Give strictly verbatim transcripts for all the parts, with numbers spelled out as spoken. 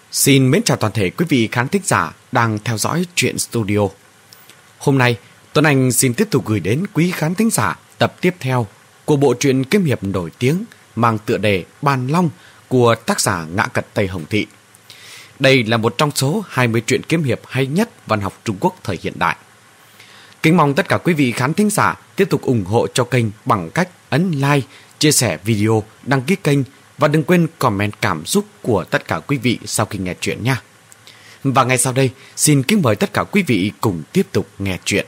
Xin mến chào toàn thể quý vị khán thính giả đang theo dõi Truyện Studio. Hôm nay, Tuấn Anh xin tiếp tục gửi đến quý khán thính giả tập tiếp theo của bộ truyện kiếm hiệp nổi tiếng mang tựa đề Bàn Long của tác giả Ngã Cật Tây Hồng Thị. Đây là một trong số hai mươi truyện kiếm hiệp hay nhất văn học Trung Quốc thời hiện đại. Kính mong tất cả quý vị khán thính giả tiếp tục ủng hộ cho kênh bằng cách ấn like, chia sẻ video, đăng ký kênh và đừng quên comment cảm xúc của tất cả quý vị sau khi nghe chuyện nha. Và ngay sau đây, xin kính mời tất cả quý vị cùng tiếp tục nghe chuyện.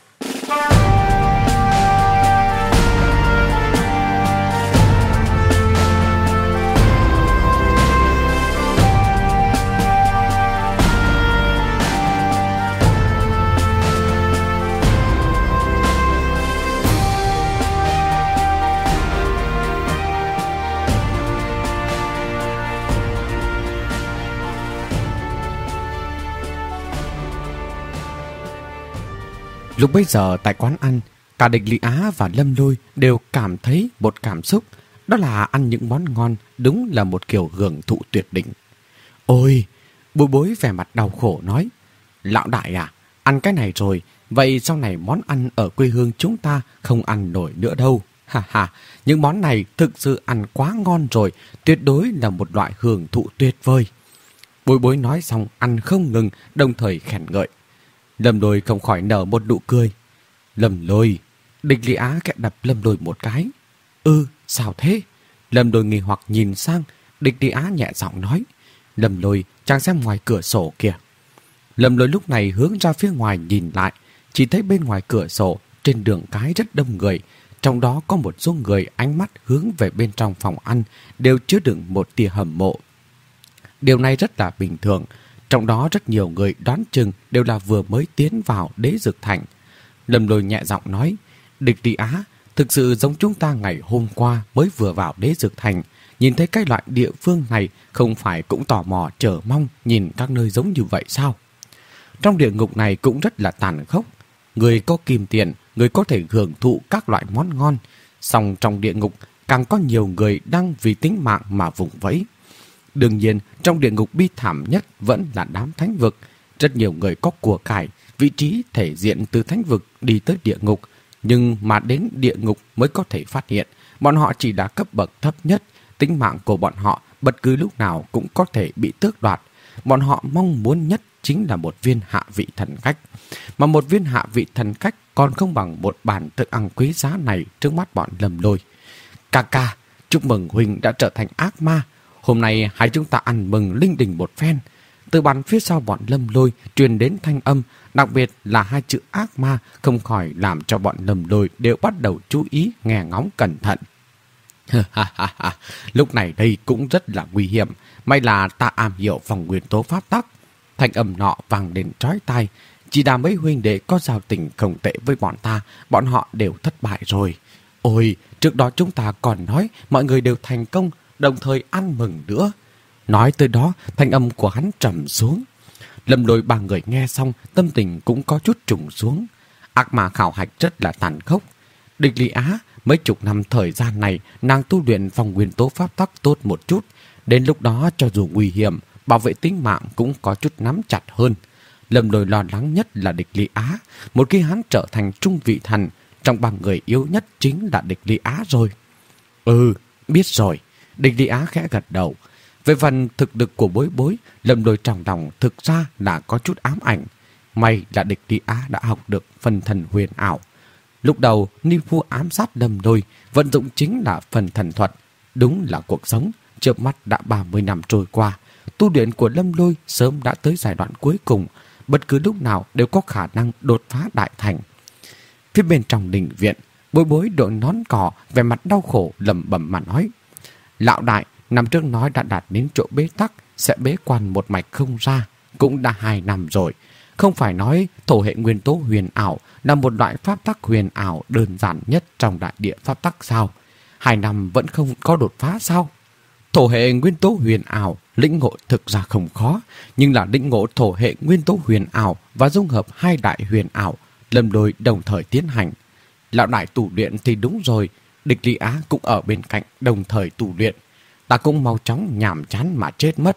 Lúc bấy giờ tại quán ăn, cả Địch Lý Á và Lâm Lôi đều cảm thấy một cảm xúc, đó là ăn những món ngon đúng là một kiểu hưởng thụ tuyệt đỉnh. Ôi, Bối Bối vẻ mặt đau khổ nói, lão đại à, ăn cái này rồi, vậy sau này món ăn ở quê hương chúng ta không ăn nổi nữa đâu. Ha ha, những món này thực sự ăn quá ngon rồi, tuyệt đối là một loại hưởng thụ tuyệt vời. Bối Bối nói xong ăn không ngừng, đồng thời khen ngợi. Lâm Lôi không khỏi nở một nụ cười. Lâm Lôi, Địch Lý Á kẽ đập Lâm Lôi một cái. Ừ, sao thế? Lâm Lôi nghi hoặc nhìn sang, Địch Lý Á nhẹ giọng nói. Lâm Lôi, chàng xem ngoài cửa sổ kìa. Lâm Lôi lúc này hướng ra phía ngoài nhìn lại, chỉ thấy bên ngoài cửa sổ, trên đường cái rất đông người. Trong đó có một số người ánh mắt hướng về bên trong phòng ăn, đều chứa đựng một tia hâm mộ. Điều này rất là bình thường. Trong đó rất nhiều người đoán chừng đều là vừa mới tiến vào Đế Dực Thành. Lâm Lôi nhẹ giọng nói, Địch Lý Á, thực sự giống chúng ta ngày hôm qua mới vừa vào Đế Dực Thành. Nhìn thấy cái loại địa phương này không phải cũng tò mò chờ mong nhìn các nơi giống như vậy sao? Trong địa ngục này cũng rất là tàn khốc. Người có kim tiền, người có thể hưởng thụ các loại món ngon. Song trong địa ngục càng có nhiều người đang vì tính mạng mà vùng vẫy. Đương nhiên, trong địa ngục bi thảm nhất vẫn là đám thánh vực. Rất nhiều người có của cải, vị trí thể diện từ thánh vực đi tới địa ngục. Nhưng mà đến địa ngục mới có thể phát hiện, bọn họ chỉ là cấp bậc thấp nhất. Tính mạng của bọn họ bất cứ lúc nào cũng có thể bị tước đoạt. Bọn họ mong muốn nhất chính là một viên hạ vị thần cách. Mà một viên hạ vị thần cách còn không bằng một bản thức ăn quý giá này trước mắt bọn Lâm Lôi. Ca ca, chúc mừng huynh đã trở thành ác ma. Hôm nay hai chúng ta ăn mừng linh đình một phen. Từ bàn phía sau bọn Lâm Lôi truyền đến thanh âm, đặc biệt là hai chữ ác ma không khỏi làm cho bọn Lâm Lôi đều bắt đầu chú ý nghe ngóng cẩn thận. Lúc này đây cũng rất là nguy hiểm, may là ta am hiểu phòng nguyên tố pháp tắc. Thanh âm nọ vang đến trói tai, chỉ đã mấy huynh đệ có giao tình không tệ với bọn ta, bọn họ đều thất bại rồi. Ôi, trước đó chúng ta còn nói mọi người đều thành công, đồng thời ăn mừng nữa. Nói tới đó, thanh âm của hắn trầm xuống. Lâm Lôi ba người nghe xong, tâm tình cũng có chút trùng xuống. Ác ma khảo hạch rất là tàn khốc. Địch Lý Á, mấy chục năm thời gian này, nàng tu luyện phòng nguyên tố pháp tắc tốt một chút. Đến lúc đó, cho dù nguy hiểm, bảo vệ tính mạng cũng có chút nắm chặt hơn. Lâm Lôi lo lắng nhất là Địch Lý Á. Một khi hắn trở thành trung vị thần, trong ba người yếu nhất chính là Địch Lý Á rồi. Ừ, biết rồi. Địch Lý Á khẽ gật đầu. Về phần thực lực của Bối Bối, Lâm Lôi trong lòng thực ra là có chút ám ảnh. May là Địch Lý Á đã học được phần thần huyền ảo. Lúc đầu, Ni Phu ám sát Lâm Lôi, vận dụng chính là phần thần thuật. Đúng là cuộc sống, chớp mắt đã ba mươi năm trôi qua. Tu luyện của Lâm Lôi sớm đã tới giai đoạn cuối cùng, bất cứ lúc nào đều có khả năng đột phá đại thành. Phía bên trong đình viện, Bối Bối đội nón cỏ, vẻ mặt đau khổ lẩm bẩm mà nói. Lão đại, năm trước nói đã đạt đến chỗ bế tắc, sẽ bế quan một mạch không ra, cũng đã hai năm rồi. Không phải nói thổ hệ nguyên tố huyền ảo là một loại pháp tắc huyền ảo đơn giản nhất trong đại địa pháp tắc sao? Hai năm vẫn không có đột phá sao? Thổ hệ nguyên tố huyền ảo, lĩnh ngộ thực ra không khó, nhưng là lĩnh ngộ thổ hệ nguyên tố huyền ảo và dung hợp hai đại huyền ảo, Lâm Lôi đồng thời tiến hành. Lão đại tu luyện thì đúng rồi, Địch Lý Á cũng ở bên cạnh đồng thời tu luyện. Ta cũng mau chóng nhàm chán mà chết mất.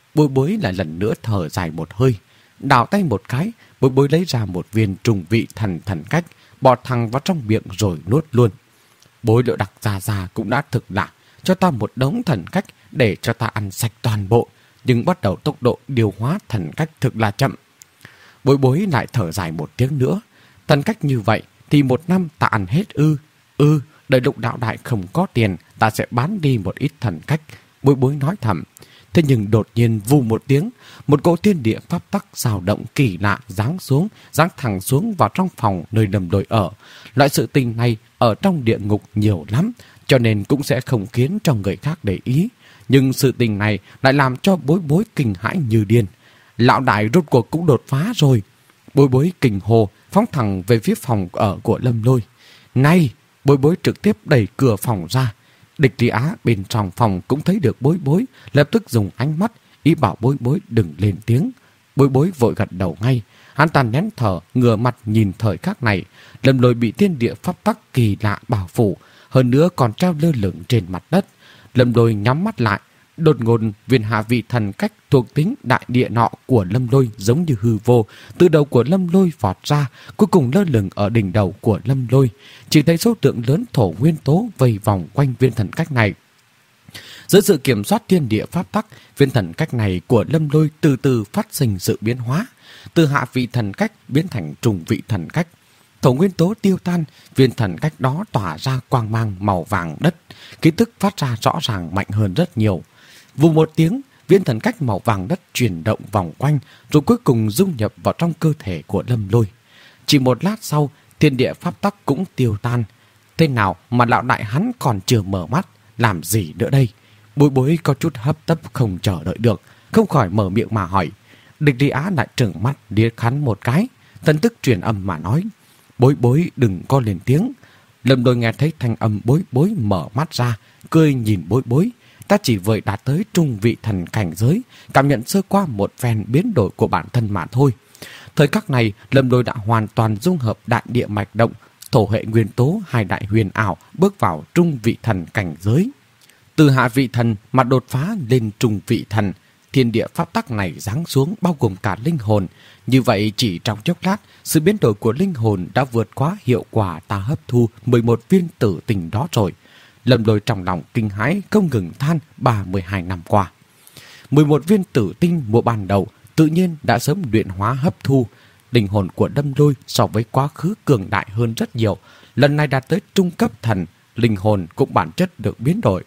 Bối bối lại lần nữa thở dài một hơi. Đảo tay một cái, bối bối lấy ra một viên trùng vị thần thần cách, bỏ thẳng vào trong miệng rồi nuốt luôn. Bối liệu đặc già già cũng đã thực lạ, cho ta một đống thần cách để cho ta ăn sạch toàn bộ, nhưng bắt đầu tốc độ điều hóa thần cách thực là chậm. Bối bối lại thở dài một tiếng nữa. Thần cách như vậy thì một năm ta ăn hết ư? Ư, đợi Lục đạo đại không có tiền, ta sẽ bán đi một ít thần cách. Bối bối nói thầm. Thế nhưng đột nhiên vù một tiếng, một cỗ thiên địa pháp tắc dao động kỳ lạ giáng xuống, giáng thẳng xuống vào trong phòng nơi Lâm Lôi ở. Loại sự tình này ở trong địa ngục nhiều lắm, cho nên cũng sẽ không khiến cho người khác để ý. Nhưng sự tình này lại làm cho bối bối kinh hãi như điên. Lão đại rốt cuộc cũng đột phá rồi. Bối bối kinh hồ, phóng thẳng về phía phòng ở của Lâm Lôi. Này! Bối bối trực tiếp đẩy cửa phòng ra. Địch Lý Á bên trong phòng cũng thấy được bối bối, lập tức dùng ánh mắt ý bảo bối bối đừng lên tiếng. Bối bối vội gật đầu ngay. Hắn ta nén thở, ngửa mặt nhìn thời khắc này. Lâm Lôi bị thiên địa pháp tắc kỳ lạ bảo phủ, hơn nữa còn treo lơ lửng trên mặt đất. Lâm Lôi nhắm mắt lại. Đột ngột viên hạ vị thần cách thuộc tính đại địa nọ của Lâm Lôi giống như hư vô, từ đầu của Lâm Lôi vọt ra, cuối cùng lơ lửng ở đỉnh đầu của Lâm Lôi. Chỉ thấy số lượng lớn thổ nguyên tố vây vòng quanh viên thần cách này. Dưới sự kiểm soát thiên địa pháp tắc, viên thần cách này của Lâm Lôi từ từ phát sinh sự biến hóa, từ hạ vị thần cách biến thành trùng vị thần cách. Thổ nguyên tố tiêu tan, viên thần cách đó tỏa ra quang mang màu vàng đất, khí tức phát ra rõ ràng mạnh hơn rất nhiều. Vù một tiếng, viên thần cách màu vàng đất chuyển động vòng quanh, rồi cuối cùng dung nhập vào trong cơ thể của Lâm Lôi. Chỉ một lát sau, thiên địa pháp tắc cũng tiêu tan. Thế nào mà lão đại hắn còn chưa mở mắt, làm gì nữa đây? Bối bối có chút hấp tấp không chờ đợi được, không khỏi mở miệng mà hỏi. Địch Lý Á lại trừng mắt liếc hắn một cái, thần tức truyền âm mà nói. Bối bối đừng có lên tiếng. Lâm Lôi nghe thấy thanh âm bối bối mở mắt ra, cười nhìn bối bối. Ta chỉ vừa đạt tới trung vị thần cảnh giới, cảm nhận sơ qua một phen biến đổi của bản thân mà thôi. Thời khắc này, Lâm Lôi đã hoàn toàn dung hợp đại địa mạch động, thổ hệ nguyên tố hai đại huyền ảo, bước vào trung vị thần cảnh giới. Từ hạ vị thần mà đột phá lên trung vị thần, thiên địa pháp tắc này giáng xuống bao gồm cả linh hồn. Như vậy chỉ trong chốc lát, sự biến đổi của linh hồn đã vượt quá hiệu quả ta hấp thu mười một viên tử tình đó rồi. Lâm Lôi trong lòng kinh hãi không ngừng than ba mươi hai năm qua. mười một viên tử tinh mùa ban đầu tự nhiên đã sớm luyện hóa hấp thu. Linh hồn của Lâm Lôi so với quá khứ cường đại hơn rất nhiều. Lần này đạt tới trung cấp thần, linh hồn cũng bản chất được biến đổi.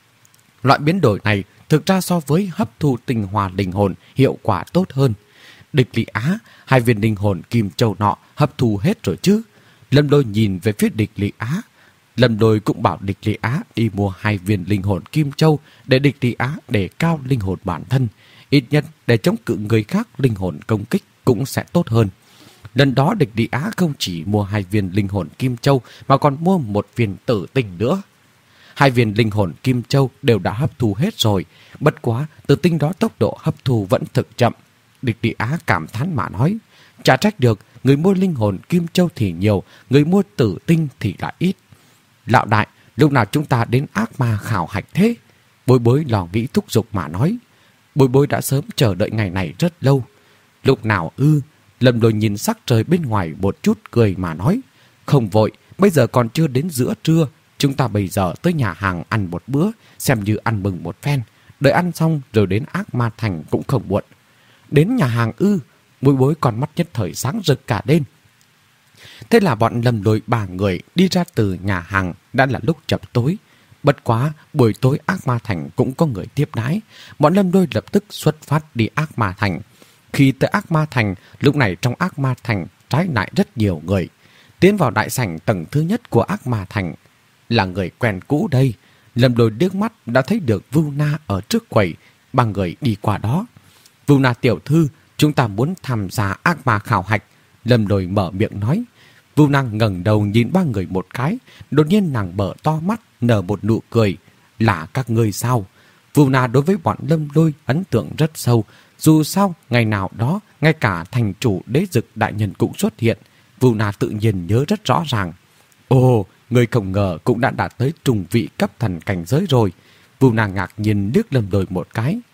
Loại biến đổi này thực ra so với hấp thu tinh hoa linh hồn hiệu quả tốt hơn. Địch Lý Á, hai viên linh hồn kim châu nọ hấp thu hết rồi chứ? Lâm Lôi nhìn về phía Địch Lý Á. Lâm Lôi cũng bảo Địch Lý Á đi mua hai viên linh hồn kim châu để Địch Lý Á để cao linh hồn bản thân. Ít nhất để chống cự người khác linh hồn công kích cũng sẽ tốt hơn. Lần đó Địch Lý Á không chỉ mua hai viên linh hồn kim châu mà còn mua một viên tử tinh nữa. Hai viên linh hồn kim châu đều đã hấp thu hết rồi. Bất quá tử tinh đó tốc độ hấp thu vẫn thực chậm. Địch Lý Á cảm thán mà nói. Chả trách được, người mua linh hồn kim châu thì nhiều, người mua tử tinh thì lại ít. Lão đại, lúc nào chúng ta đến ác ma khảo hạch thế? Bối bối lò nghĩ thúc giục mà nói. Bối bối đã sớm chờ đợi ngày này rất lâu. Lúc nào ư? Lâm Lôi nhìn sắc trời bên ngoài một chút cười mà nói. Không vội, bây giờ còn chưa đến giữa trưa. Chúng ta bây giờ tới nhà hàng ăn một bữa, xem như ăn mừng một phen. Đợi ăn xong rồi đến ác ma thành cũng không muộn. Đến nhà hàng ư? Bối bối còn mắt nhất thời sáng rực cả đêm. Thế là bọn Lâm Lôi ba người đi ra từ nhà hàng, đã là lúc chập tối. Bất quá, buổi tối ác ma thành cũng có người tiếp đái. Bọn Lâm Lôi lập tức xuất phát đi ác ma thành. Khi tới ác ma thành, lúc này trong ác ma thành trái lại rất nhiều người. Tiến vào đại sảnh tầng thứ nhất của ác ma thành là người quen cũ đây. Lâm Lôi liếc mắt đã thấy được Vưu Na ở trước quầy, ba người đi qua đó. Vưu Na tiểu thư, chúng ta muốn tham gia ác ma khảo hạch. Lâm Lôi mở miệng nói. Vưu Na ngẩng đầu nhìn ba người một cái, đột nhiên nàng mở to mắt, nở một nụ cười. Là các ngươi sao? Vưu Na đối với bọn Lâm Lôi ấn tượng rất sâu. Dù sao, ngày nào đó, ngay cả thành chủ đế dực đại nhân cũng xuất hiện. Vưu Na tự nhiên nhớ rất rõ ràng. Ồ, người không ngờ cũng đã đạt tới trùng vị cấp thần cảnh giới rồi. Vưu Na ngạc nhiên liếc Lâm Lôi một cái.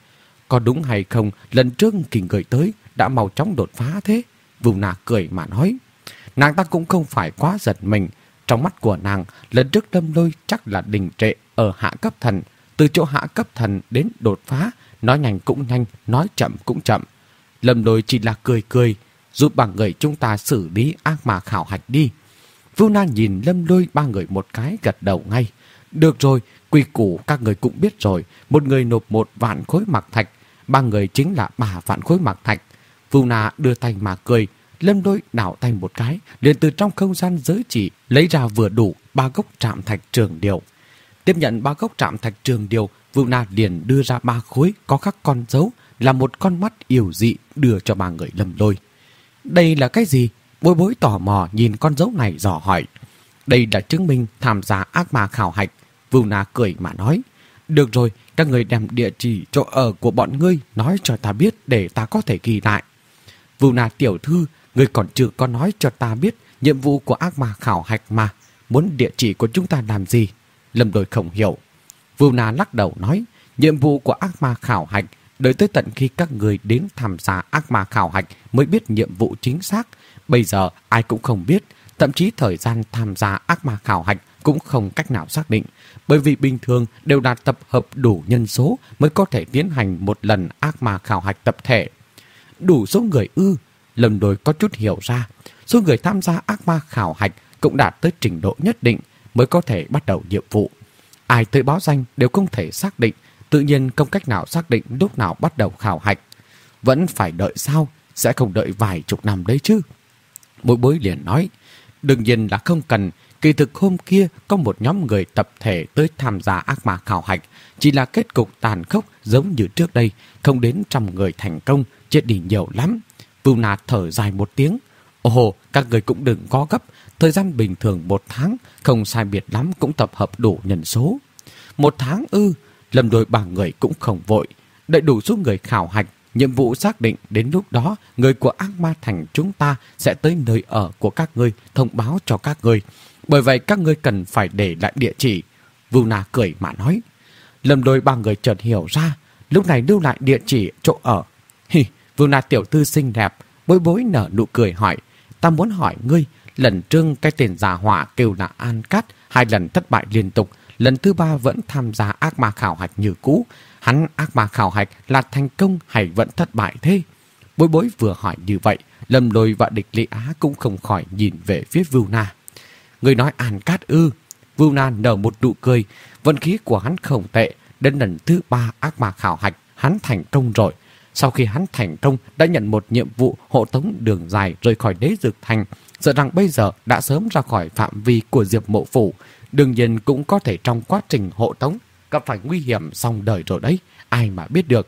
Có đúng hay không, lần trước kỳ người tới đã mau chóng đột phá thế? Vu Na cười mà nói. Nàng ta cũng không phải quá giật mình. Trong mắt của nàng, lần trước Lâm Lôi chắc là đình trệ ở hạ cấp thần. Từ chỗ hạ cấp thần đến đột phá, nói nhanh cũng nhanh, nói chậm cũng chậm. Lâm Lôi chỉ là cười cười, giúp ba người chúng ta xử lý ác ma khảo hạch đi. Vu Na nhìn Lâm Lôi ba người một cái, gật đầu ngay. Được rồi, quy củ các người cũng biết rồi. Một người nộp một vạn khối mặc thạch, ba người chính là ba vạn khối mặc thạch. Vu Na đưa tay mà cười. Lâm Lôi đảo tay một cái, liền từ trong không gian giới chỉ lấy ra vừa đủ ba gốc trạm thạch trường điều. Tiếp nhận ba gốc trạm thạch trường điều, Vu Na liền đưa ra ba khối có khắc con dấu, là một con mắt yêu dị đưa cho ba người Lâm Lôi. Đây là cái gì? Bối Bối tò mò nhìn con dấu này dò hỏi. Đây là chứng minh tham gia ác ma khảo hạch. Vu Na cười mà nói. Được rồi, các người đem địa chỉ chỗ ở của bọn ngươi nói cho ta biết để ta có thể ghi lại. Vu Na tiểu thư, ngươi còn chưa có nói cho ta biết nhiệm vụ của ác ma khảo hạch mà. Muốn địa chỉ của chúng ta làm gì? Lâm Lôi không hiểu. Vu Na lắc đầu nói. Nhiệm vụ của ác ma khảo hạch, đợi tới tận khi các người đến tham gia ác ma khảo hạch mới biết nhiệm vụ chính xác. Bây giờ ai cũng không biết, thậm chí thời gian tham gia ác ma khảo hạch cũng không cách nào xác định. Bởi vì bình thường đều đạt tập hợp đủ nhân số mới có thể tiến hành một lần ác ma khảo hạch tập thể. Đủ số người ư? Lâm Lôi có chút hiểu ra. Số người tham gia ác ma khảo hạch cũng đạt tới trình độ nhất định mới có thể bắt đầu nhiệm vụ. Ai tới báo danh đều không thể xác định, tự nhiên không cách nào xác định lúc nào bắt đầu khảo hạch. Vẫn phải đợi sao? Sẽ không đợi vài chục năm đấy chứ. Bối Bối liền nói. Đương nhiên là không cần. Kỳ thực hôm kia có một nhóm người tập thể tới tham gia ác ma khảo hạch. Chỉ là kết cục tàn khốc giống như trước đây. Không đến trăm người thành công, chết đi nhiều lắm. Vu Na thở dài một tiếng. Ồ, các người cũng đừng có gấp. Thời gian bình thường một tháng, không sai biệt lắm cũng tập hợp đủ nhân số. Một tháng ư? Lâm Lôi ba người cũng không vội. Đợi đủ số người khảo hạch, nhiệm vụ xác định, đến lúc đó người của ác ma thành chúng ta sẽ tới nơi ở của các ngươi, thông báo cho các ngươi. Bởi vậy các ngươi cần phải để lại địa chỉ. Vu Na cười mà nói. Lâm Lôi ba người chợt hiểu ra, lúc này lưu lại địa chỉ chỗ ở. Hi, Vu Na tiểu thư xinh đẹp. Bối Bối nở nụ cười hỏi. Ta muốn hỏi ngươi, lần trước cái tên giả họa kêu là An Cát, hai lần thất bại liên tục, lần thứ ba vẫn tham gia ác ma khảo hạch như cũ. Hắn ác ma khảo hạch là thành công hay vẫn thất bại thế? Bối Bối vừa hỏi như vậy, Lâm Lôi và Địch Lý Á cũng không khỏi nhìn về phía Vu Na. Người nói An Cát ư? Vu Na nở một nụ cười. Vận khí của hắn không tệ. Đến lần thứ ba ác ma khảo hạch, hắn thành công rồi. Sau khi hắn thành công, đã nhận một nhiệm vụ hộ tống đường dài rời khỏi Đế Dược Thành. Sợ rằng bây giờ đã sớm ra khỏi phạm vi của Diệp Mộ Phủ. Đương nhiên cũng có thể trong quá trình hộ tống gặp phải nguy hiểm xong đời rồi đấy. Ai mà biết được.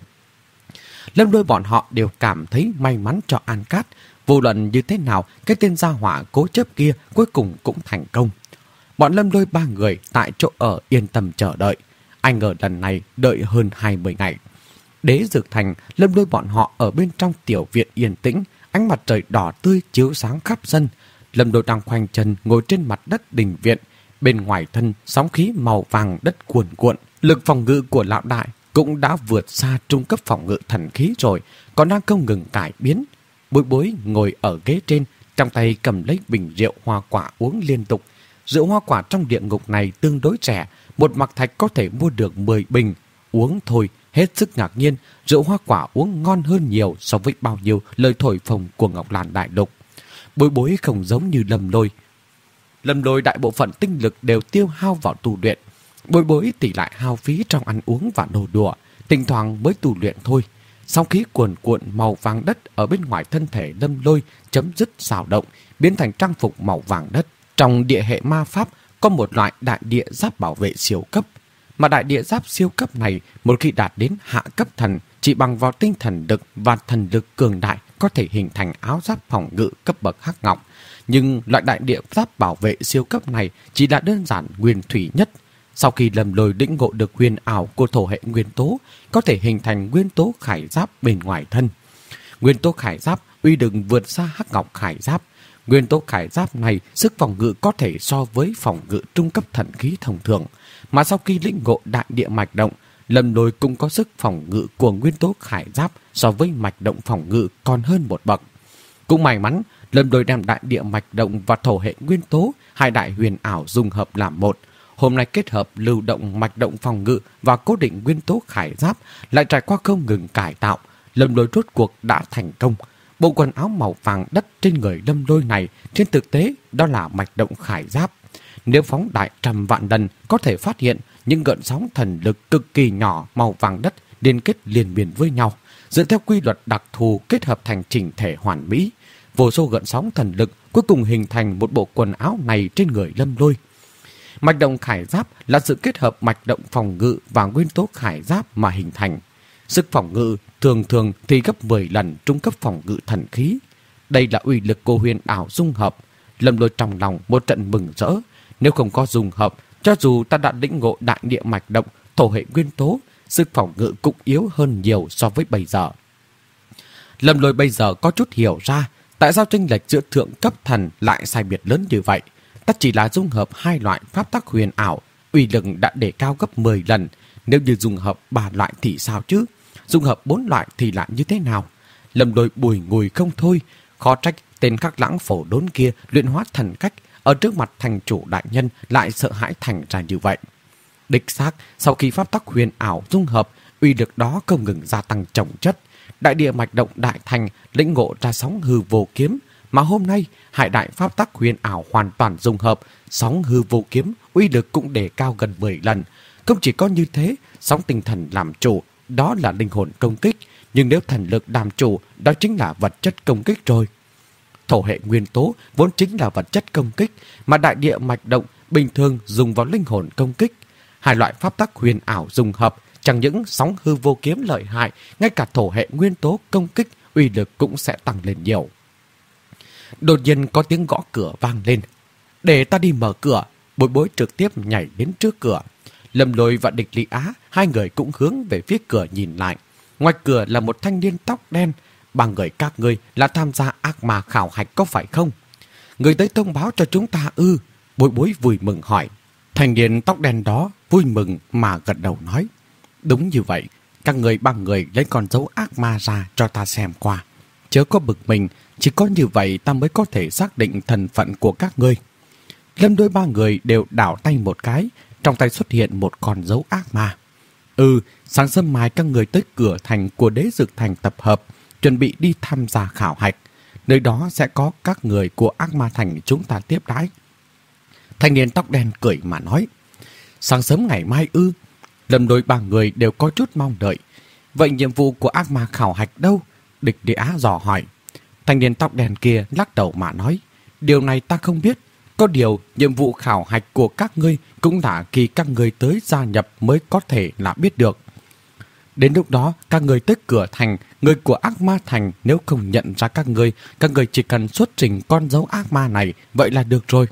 Lâm Lôi bọn họ đều cảm thấy may mắn cho An Cát. Vô luận như thế nào, cái tên gia hỏa cố chấp kia cuối cùng cũng thành công. Bọn Lâm Lôi ba người tại chỗ ở yên tâm chờ đợi. Ai ngờ lần này đợi hơn hai mươi ngày. Đế Dược Thành, Lâm Lôi bọn họ ở bên trong tiểu viện yên tĩnh, ánh mặt trời đỏ tươi chiếu sáng khắp sân. Lâm Lôi đang khoanh chân ngồi trên mặt đất đình viện, bên ngoài thân sóng khí màu vàng đất cuồn cuộn. Lực phòng ngự của lão đại cũng đã vượt xa trung cấp phòng ngự thần khí rồi, còn đang không ngừng cải biến. Bối Bối ngồi ở ghế trên, trong tay cầm lấy bình rượu hoa quả uống liên tục. Rượu hoa quả trong địa ngục này tương đối rẻ, một mặc thạch có thể mua được mười bình. Uống thôi, hết sức ngạc nhiên, rượu hoa quả uống ngon hơn nhiều so với bao nhiêu lời thổi phồng của Ngọc Lan Đại Lục. Bối Bối không giống như Lâm Lôi. Lâm Lôi đại bộ phận tinh lực đều tiêu hao vào tu luyện. Bối Bối thì lại hao phí trong ăn uống và nô đùa, thỉnh thoảng mới tu luyện thôi. Sóng khí cuồn cuộn màu vàng đất ở bên ngoài thân thể Lâm Lôi chấm dứt xào động, biến thành trang phục màu vàng đất. Trong địa hệ ma pháp có một loại đại địa giáp bảo vệ siêu cấp. Mà đại địa giáp siêu cấp này một khi đạt đến hạ cấp thần, chỉ bằng vào tinh thần lực và thần lực cường đại có thể hình thành áo giáp phòng ngự cấp bậc hắc ngọc. Nhưng loại đại địa giáp bảo vệ siêu cấp này chỉ là đơn giản nguyên thủy nhất. Sau khi Lâm Lôi lĩnh ngộ được huyền ảo của thổ hệ nguyên tố, có thể hình thành nguyên tố khải giáp bên ngoài thân. Nguyên tố khải giáp uy lực vượt xa hắc ngọc khải giáp. Nguyên tố khải giáp này sức phòng ngự có thể so với phòng ngự trung cấp thần khí thông thường. Mà sau khi lĩnh ngộ đại địa mạch động, Lâm Lôi cũng có sức phòng ngự của nguyên tố khải giáp so với mạch động phòng ngự còn hơn một bậc. Cũng may mắn, Lâm Lôi đem đại địa mạch động và thổ hệ nguyên tố, hai đại huyền ảo dung hợp làm một. Hôm nay kết hợp lưu động mạch động phòng ngự và cố định nguyên tố khải giáp, lại trải qua không ngừng cải tạo, Lâm Lôi rốt cuộc đã thành công. Bộ quần áo màu vàng đất trên người Lâm Lôi này trên thực tế đó là mạch động khải giáp. Nếu phóng đại trăm vạn lần có thể phát hiện những gợn sóng thần lực cực kỳ nhỏ màu vàng đất liên kết liền miên với nhau, dựa theo quy luật đặc thù kết hợp thành chỉnh thể hoàn mỹ. Vô số gợn sóng thần lực cuối cùng hình thành một bộ quần áo này trên người Lâm Lôi. Mạch động khải giáp là sự kết hợp mạch động phòng ngự và nguyên tố khải giáp mà hình thành. Sức phòng ngự thường thường thì gấp mười lần trung cấp phòng ngự thần khí. Đây là uy lực của huyền ảo dung hợp. Lâm Lôi trong lòng một trận mừng rỡ. Nếu không có dung hợp, cho dù ta đã lĩnh ngộ đại địa mạch động, thổ hệ nguyên tố, sức phòng ngự cũng yếu hơn nhiều so với bây giờ. Lâm Lôi bây giờ có chút hiểu ra tại sao chênh lệch giữa thượng cấp thần lại sai biệt lớn như vậy. Ta chỉ là dung hợp hai loại pháp tắc huyền ảo, uy lực đã để cao gấp mười lần. Nếu như dung hợp ba loại thì sao chứ? Dung hợp bốn loại thì lại như thế nào? Lâm Lôi bùi ngùi không thôi. Khó trách tên khắc lãng phổ đốn kia luyện hóa thần cách ở trước mặt thành chủ đại nhân lại sợ hãi thành ra như vậy. Đích xác, sau khi pháp tắc huyền ảo dung hợp, uy lực đó không ngừng gia tăng chồng chất. Đại địa mạch động đại thành lĩnh ngộ ra sóng hư vô kiếm, mà hôm nay hai đại pháp tắc huyền ảo hoàn toàn dung hợp, sóng hư vô kiếm uy lực cũng đề cao gần mười lần. Không chỉ có như thế, sóng tinh thần làm chủ, đó là linh hồn công kích, nhưng nếu thần lực làm chủ, đó chính là vật chất công kích rồi. Thổ hệ nguyên tố vốn chính là vật chất công kích, mà đại địa mạch động bình thường dùng vào linh hồn công kích. Hai loại pháp tắc huyền ảo dung hợp, chẳng những sóng hư vô kiếm lợi hại, ngay cả thổ hệ nguyên tố công kích uy lực cũng sẽ tăng lên nhiều. Đột nhiên có tiếng gõ cửa vang lên. Để ta đi mở cửa. Bối Bối trực tiếp nhảy đến trước cửa. Lâm Lôi và Địch Lý Á, hai người cũng hướng về phía cửa nhìn lại. Ngoài cửa là một thanh niên tóc đen. Ba người các ngươi là tham gia ác ma khảo hạch có phải không? Người tới thông báo cho chúng ta ư? Bối Bối vui mừng hỏi. Thanh niên tóc đen đó vui mừng mà gật đầu nói. Đúng như vậy, các người ba người lấy con dấu ác ma ra cho ta xem qua. Chớ có bực mình, chỉ có như vậy ta mới có thể xác định thân phận của các ngươi. Lâm Lôi ba người đều đảo tay một cái, trong tay xuất hiện một con dấu ác ma. Ừ, sáng sớm mai các người tới cửa thành của Đế Dực Thành tập hợp, chuẩn bị đi tham gia khảo hạch. Nơi đó sẽ có các người của ác ma thành chúng ta tiếp đãi. Thanh niên tóc đen cười mà nói. Sáng sớm ngày mai ư? Lâm Lôi ba người đều có chút mong đợi. Vậy nhiệm vụ của ác ma khảo hạch đâu? Địch Địa Á dò hỏi. Thanh niên tóc đen kia lắc đầu mà nói. Điều này ta không biết. Có điều nhiệm vụ khảo hạch của các ngươi cũng là khi các ngươi tới gia nhập mới có thể là biết được. Đến lúc đó các ngươi tới cửa thành, người của ác ma thành nếu không nhận ra các ngươi, các ngươi chỉ cần xuất trình con dấu ác ma này, vậy là được rồi.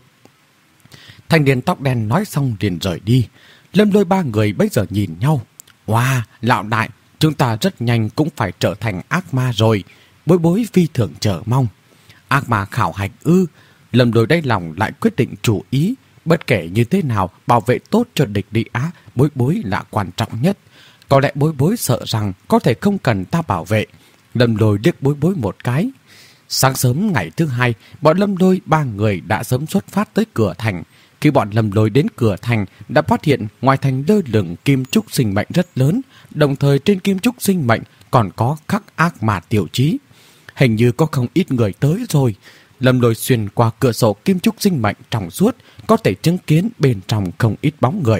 Thanh niên tóc đen nói xong liền rời đi. Lâm Lôi ba người bây giờ nhìn nhau. Wow, lão đại, chúng ta rất nhanh cũng phải trở thành ác ma rồi. Bối Bối phi thường chờ mong. Ác ma khảo hạch ư? Lâm Lôi đáy lòng lại quyết định chủ ý. Bất kể như thế nào, bảo vệ tốt cho Địch Địa Á, Bối Bối là quan trọng nhất. Có lẽ Bối Bối sợ rằng có thể không cần ta bảo vệ. Lâm Lôi liếc Bối Bối một cái. Sáng sớm ngày thứ hai, bọn Lâm Lôi ba người đã sớm xuất phát tới cửa thành. Khi bọn Lâm Lôi đến cửa thành, đã phát hiện ngoài thành lơ lửng kim trúc sinh mệnh rất lớn, đồng thời trên kim trúc sinh mệnh còn có khắc ác ma tiêu chí. Hình như có không ít người tới rồi. Lâm Lôi xuyên qua cửa sổ kim trúc sinh mệnh trong suốt, có thể chứng kiến bên trong không ít bóng người.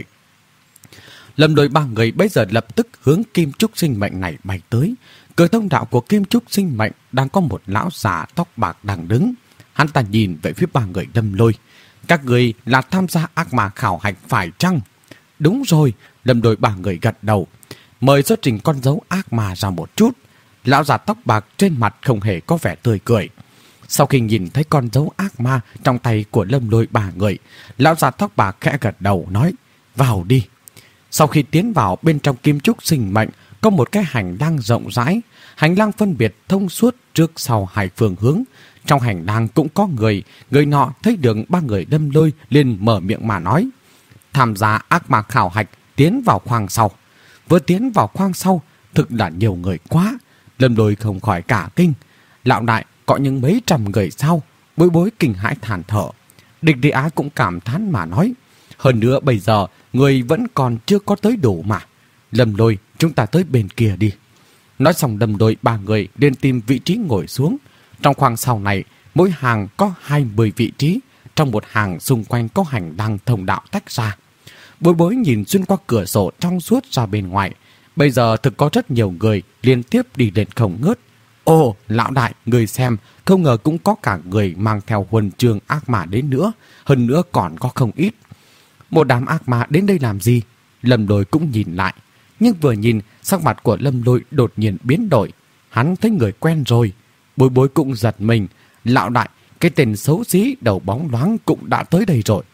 Lâm Lôi ba người bây giờ lập tức hướng kim trúc sinh mệnh này bay tới. Cửa thông đạo của kim trúc sinh mệnh đang có một lão già tóc bạc đang đứng. Hắn ta nhìn về phía ba người Lâm Lôi. Các người là tham gia ác ma khảo hạch phải chăng? Đúng rồi, Lâm Lôi ba người gật đầu. Mời xuất trình con dấu ác ma ra một chút. Lão già tóc bạc trên mặt không hề có vẻ tươi cười. Sau khi nhìn thấy con dấu ác ma trong tay của Lâm Lôi ba người, lão già tóc bạc khẽ gật đầu nói, vào đi. Sau khi tiến vào bên trong kim trúc sinh mệnh, có một cái hành lang rộng rãi. Hành lang phân biệt thông suốt trước sau hai phương hướng. Trong hành lang cũng có người. Người nọ thấy được ba người Lâm Lôi liền mở miệng mà nói. Tham gia ác ma khảo hạch, tiến vào khoang sau. vừa tiến vào khoang sau, thực là nhiều người quá. Lâm Lôi không khỏi cả kinh. Lão đại, có những mấy trăm người sao? Bối bối kinh hãi than thở. Địch Lý Á cũng cảm thán mà nói. Hơn nữa bây giờ, người vẫn còn chưa có tới đủ mà. Lâm Lôi, chúng ta tới bên kia đi. Nói xong Lâm Lôi ba người liền tìm vị trí ngồi xuống. Trong khoang sau này, mỗi hàng có hai mươi vị trí. Trong một hàng xung quanh có hành lang thông đạo tách ra. Bối bối nhìn xuyên qua cửa sổ trong suốt ra bên ngoài. Bây giờ thực có rất nhiều người liên tiếp đi lên không ngớt. Ồ, lão đại, người xem, không ngờ cũng có cả người mang theo huân chương ác ma đến nữa. Hơn nữa còn có không ít. Một đám ác ma đến đây làm gì? Lâm Lôi cũng nhìn lại. Nhưng vừa nhìn, sắc mặt của Lâm Lôi đột nhiên biến đổi. Hắn thấy người quen rồi. Bối bối cũng giật mình. Lão đại, cái tên xấu xí đầu bóng loáng cũng đã tới đây rồi.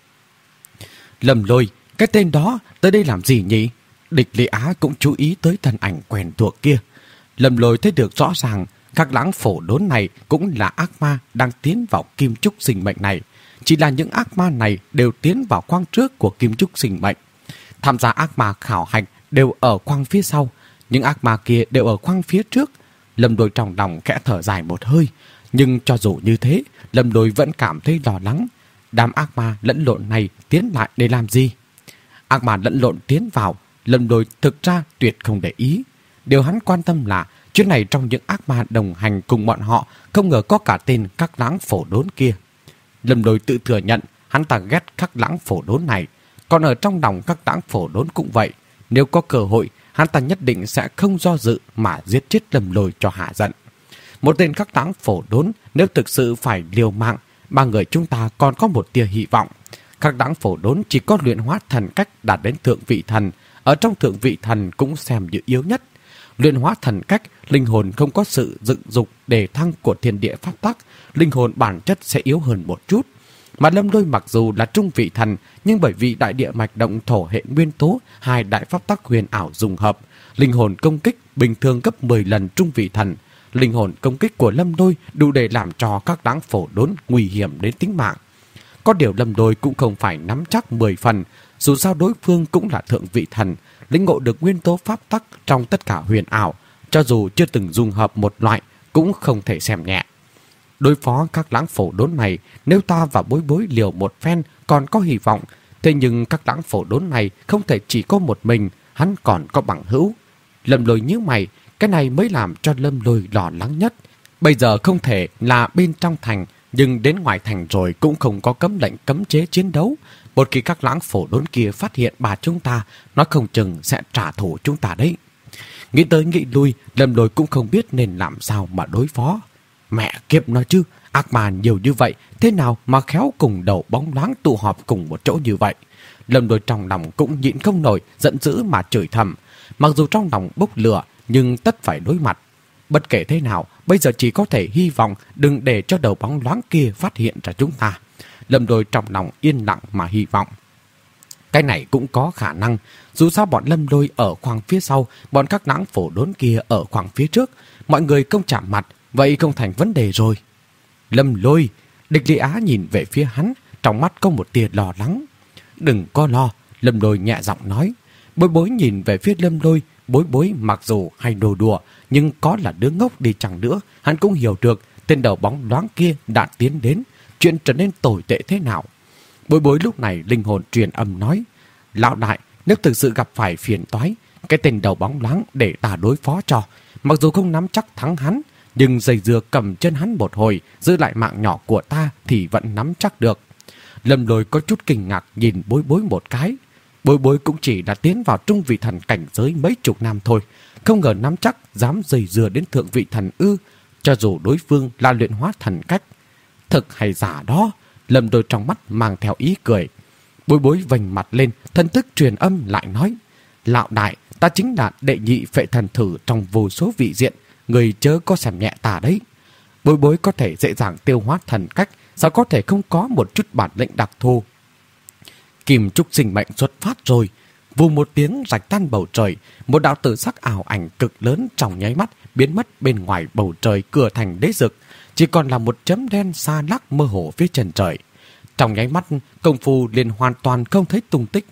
Lâm Lôi, cái tên đó tới đây làm gì nhỉ? Địch Lý Á cũng chú ý tới thân ảnh quen thuộc kia. Lâm Lôi thấy được rõ ràng các lãng phổ đốn này cũng là ác ma đang tiến vào kim trúc sinh mệnh này. Chỉ là những ác ma này đều tiến vào khoang trước của kim trúc sinh mệnh. Tham gia ác ma khảo hạch đều ở khoang phía sau. Những ác ma kia đều ở khoang phía trước. Lâm Lôi trong lòng khẽ thở dài một hơi. Nhưng cho dù như thế, Lâm Lôi vẫn cảm thấy lo lắng. Đám ác ma lẫn lộn này tiến lại để làm gì? Ác ma lẫn lộn tiến vào, Lâm Lôi thực ra tuyệt không để ý. Điều hắn quan tâm là chuyện này trong những ác ma đồng hành cùng bọn họ không ngờ có cả tên các lãng phổ đốn kia. Lâm Lôi tự thừa nhận hắn ta ghét các lãng phổ đốn này. Còn ở trong lòng các lãng phổ đốn cũng vậy. Nếu có cơ hội, hắn ta nhất định sẽ không do dự mà giết chết Lâm Lôi cho hạ giận. Một tên các lãng phổ đốn nếu thực sự phải liều mạng, ba người chúng ta còn có một tia hy vọng. Các lãng phổ đốn chỉ có luyện hóa thần cách đạt đến thượng vị thần. Ở trong thượng vị thần cũng xem như yếu nhất. Luyện hóa thần cách, linh hồn không có sự dựng dục đề thăng của thiên địa pháp tắc, linh hồn bản chất sẽ yếu hơn một chút. Mà Lâm Lôi mặc dù là trung vị thần, nhưng bởi vì đại địa mạch động thổ hệ nguyên tố, hai đại pháp tắc huyền ảo dùng hợp, linh hồn công kích bình thường gấp mười lần trung vị thần. Linh hồn công kích của Lâm Lôi đủ để làm cho các lãng phổ đốn nguy hiểm đến tính mạng. Có điều Lâm Lôi cũng không phải nắm chắc mười phần, dù sao đối phương cũng là thượng vị thần, lĩnh ngộ được nguyên tố pháp tắc trong tất cả huyền ảo, cho dù chưa từng dung hợp một loại cũng không thể xem nhẹ. Đối phó các lãng phổ đốn này, nếu ta và bối bối liều một phen còn có hy vọng, thế nhưng các lãng phổ đốn này không thể chỉ có một mình, hắn còn có bằng hữu. Lâm Lôi nhíu mày, cái này mới làm cho Lâm Lôi lo lắng nhất. Bây giờ không thể là bên trong thành, nhưng đến ngoài thành rồi cũng không có cấm lệnh cấm chế chiến đấu. Một khi các lãng phổ đốn kia phát hiện bà chúng ta, nó không chừng sẽ trả thù chúng ta đấy. Nghĩ tới nghĩ lui, Lâm Lôi cũng không biết nên làm sao mà đối phó. Mẹ kiếp nói chứ, ác ma nhiều như vậy, thế nào mà khéo cùng đầu bóng loáng tụ họp cùng một chỗ như vậy? Lâm Lôi trong lòng cũng nhịn không nổi, giận dữ mà chửi thầm. Mặc dù trong lòng bốc lửa, nhưng tất phải đối mặt. Bất kể thế nào, bây giờ chỉ có thể hy vọng đừng để cho đầu bóng loáng kia phát hiện ra chúng ta. Lâm Lôi trong lòng yên lặng mà hy vọng. Cái này cũng có khả năng, dù sao bọn Lâm Lôi ở khoang phía sau, bọn các lãng phổ đốn kia ở khoang phía trước, mọi người không chạm mặt, vậy không thành vấn đề rồi. Lâm Lôi, Địch Lý Á nhìn về phía hắn, trong mắt có một tia lo lắng. Đừng có lo, Lâm Lôi nhẹ giọng nói. Bối bối nhìn về phía Lâm Lôi, bối bối mặc dù hay đồ đùa, nhưng có là đứa ngốc đi chăng nữa, hắn cũng hiểu được tên đầu bóng loáng kia đã tiến đến, chuyện trở nên tồi tệ thế nào. Bối bối lúc này linh hồn truyền âm nói, lão đại, nếu thực sự gặp phải phiền toái, cái tên đầu bóng loáng để ta đối phó cho. Mặc dù không nắm chắc thắng hắn, nhưng dây dưa cầm chân hắn một hồi, giữ lại mạng nhỏ của ta thì vẫn nắm chắc được. Lâm Lôi có chút kinh ngạc nhìn bối bối một cái. Bối bối cũng chỉ đã tiến vào trung vị thần cảnh giới mấy chục năm thôi, không ngờ nắm chắc dám dây dưa đến thượng vị thần ư, cho dù đối phương là luyện hóa thần cách. Thực hay giả đó? Lâm Lôi trong mắt mang theo ý cười. Bối bối vành mặt lên, thần thức truyền âm lại nói, lão đại, ta chính là đệ nhị phệ thần thử trong vô số vị diện, người chớ có xem nhẹ ta đấy. Bối bối có thể dễ dàng tiêu hóa thần cách, sao có thể không có một chút bản lĩnh đặc thù. Kim trúc sinh mệnh xuất phát rồi. Vù một tiếng rạch tan bầu trời, một đạo tử sắc ảo ảnh cực lớn trong nháy mắt biến mất bên ngoài bầu trời cửa thành đế dực, chỉ còn là một chấm đen xa lắc mơ hồ phía chân trời. Trong nháy mắt, công phu liền hoàn toàn không thấy tung tích nữa.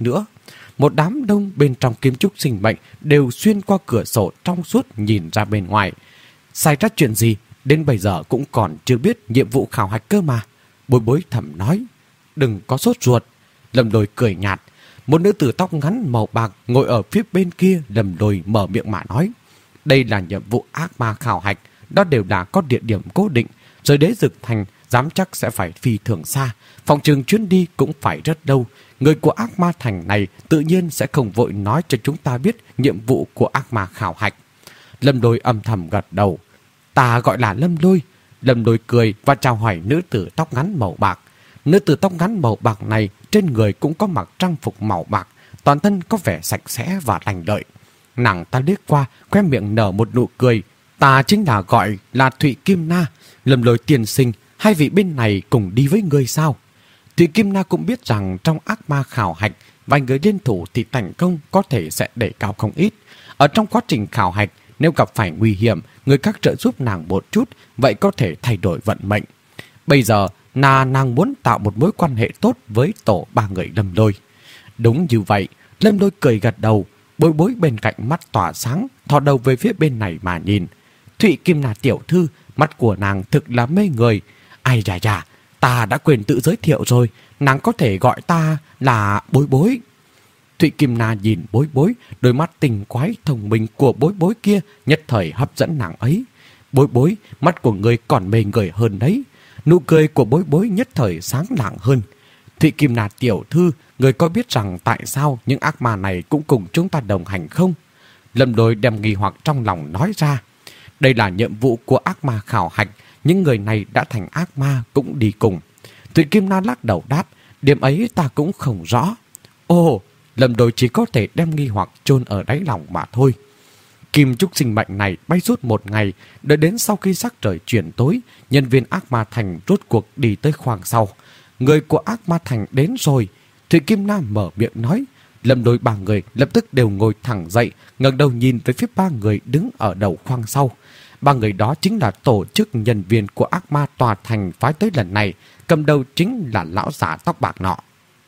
Một đám đông bên trong Kim Trúc Sinh Mệnh đều xuyên qua cửa sổ trong suốt nhìn ra bên ngoài. Xảy ra chuyện gì, đến bây giờ cũng còn chưa biết nhiệm vụ khảo hạch cơ mà. Bối Bối thầm nói. Đừng có sốt ruột. Lâm Lôi cười nhạt. Một nữ tử tóc ngắn màu bạc ngồi ở phía bên kia. Lâm Lôi mở miệng mà nói. Đây là nhiệm vụ ác ma khảo hạch. Đó đều là có địa điểm cố định. Rồi đế Dực Thành dám chắc sẽ phải phi thường xa. Phòng trường chuyến đi cũng phải rất lâu. Người của ác ma thành này tự nhiên sẽ không vội nói cho chúng ta biết nhiệm vụ của ác ma khảo hạch. Lâm Lôi âm thầm gật đầu. Ta gọi là Lâm Lôi. Lâm Lôi cười và chào hỏi nữ tử tóc ngắn màu bạc. Nữ tử tóc ngắn màu bạc này trên người cũng có mặc trang phục màu bạc, toàn thân có vẻ sạch sẽ và lành lợi. Nàng ta liếc qua, khoe miệng nở một nụ cười. Ta chính là gọi là Thụy Kim Na. Lâm Lôi tiên sinh, hai vị bên này cùng đi với người sao? Thụy Kim Na cũng biết rằng trong ác ma khảo hạch, vài người liên thủ thì thành công có thể sẽ để cao không ít. Ở trong quá trình khảo hạch, nếu gặp phải nguy hiểm, người khác trợ giúp nàng một chút, vậy có thể thay đổi vận mệnh. Bây giờ, là nàng muốn tạo một mối quan hệ tốt với tổ ba người Lâm Lôi. Đúng như vậy, Lâm Lôi cười gật đầu, Bối Bối bên cạnh mắt tỏa sáng, thò đầu về phía bên này mà nhìn. Thụy Kim Na tiểu thư, mắt của nàng thực là mê người. Ai da da, ta đã quên tự giới thiệu rồi, nàng có thể gọi ta là Bối Bối. Thụy Kim Na nhìn Bối Bối, đôi mắt tình quái thông minh của Bối Bối kia nhất thời hấp dẫn nàng ấy. Bối Bối, mắt của người còn mê người hơn đấy. Nụ cười của Bối Bối nhất thời sáng lạng hơn. Thụy Kim Na tiểu thư, người có biết rằng tại sao những ác ma này cũng cùng chúng ta đồng hành không? Lâm Lôi đem nghi hoặc trong lòng nói ra. Đây là nhiệm vụ của ác ma khảo hạch, những người này đã thành ác ma cũng đi cùng. Thụy Kim Na lắc đầu đáp, điểm ấy ta cũng không rõ. Ồ, Lâm Lôi chỉ có thể đem nghi hoặc chôn ở đáy lòng mà thôi. Kim Trúc Sinh Mệnh này bay suốt một ngày, đợi đến sau khi sắc trời chuyển tối, nhân viên ác ma thành rốt cuộc đi tới khoang sau. Người của ác ma thành đến rồi. Thụy Kim Na mở miệng nói. Lâm Lôi ba người lập tức đều ngồi thẳng dậy, ngẩng đầu nhìn về phía ba người đứng ở đầu khoang sau. Ba người đó chính là tổ chức nhân viên của ác ma tòa thành phái tới lần này, cầm đầu chính là lão giả tóc bạc nọ.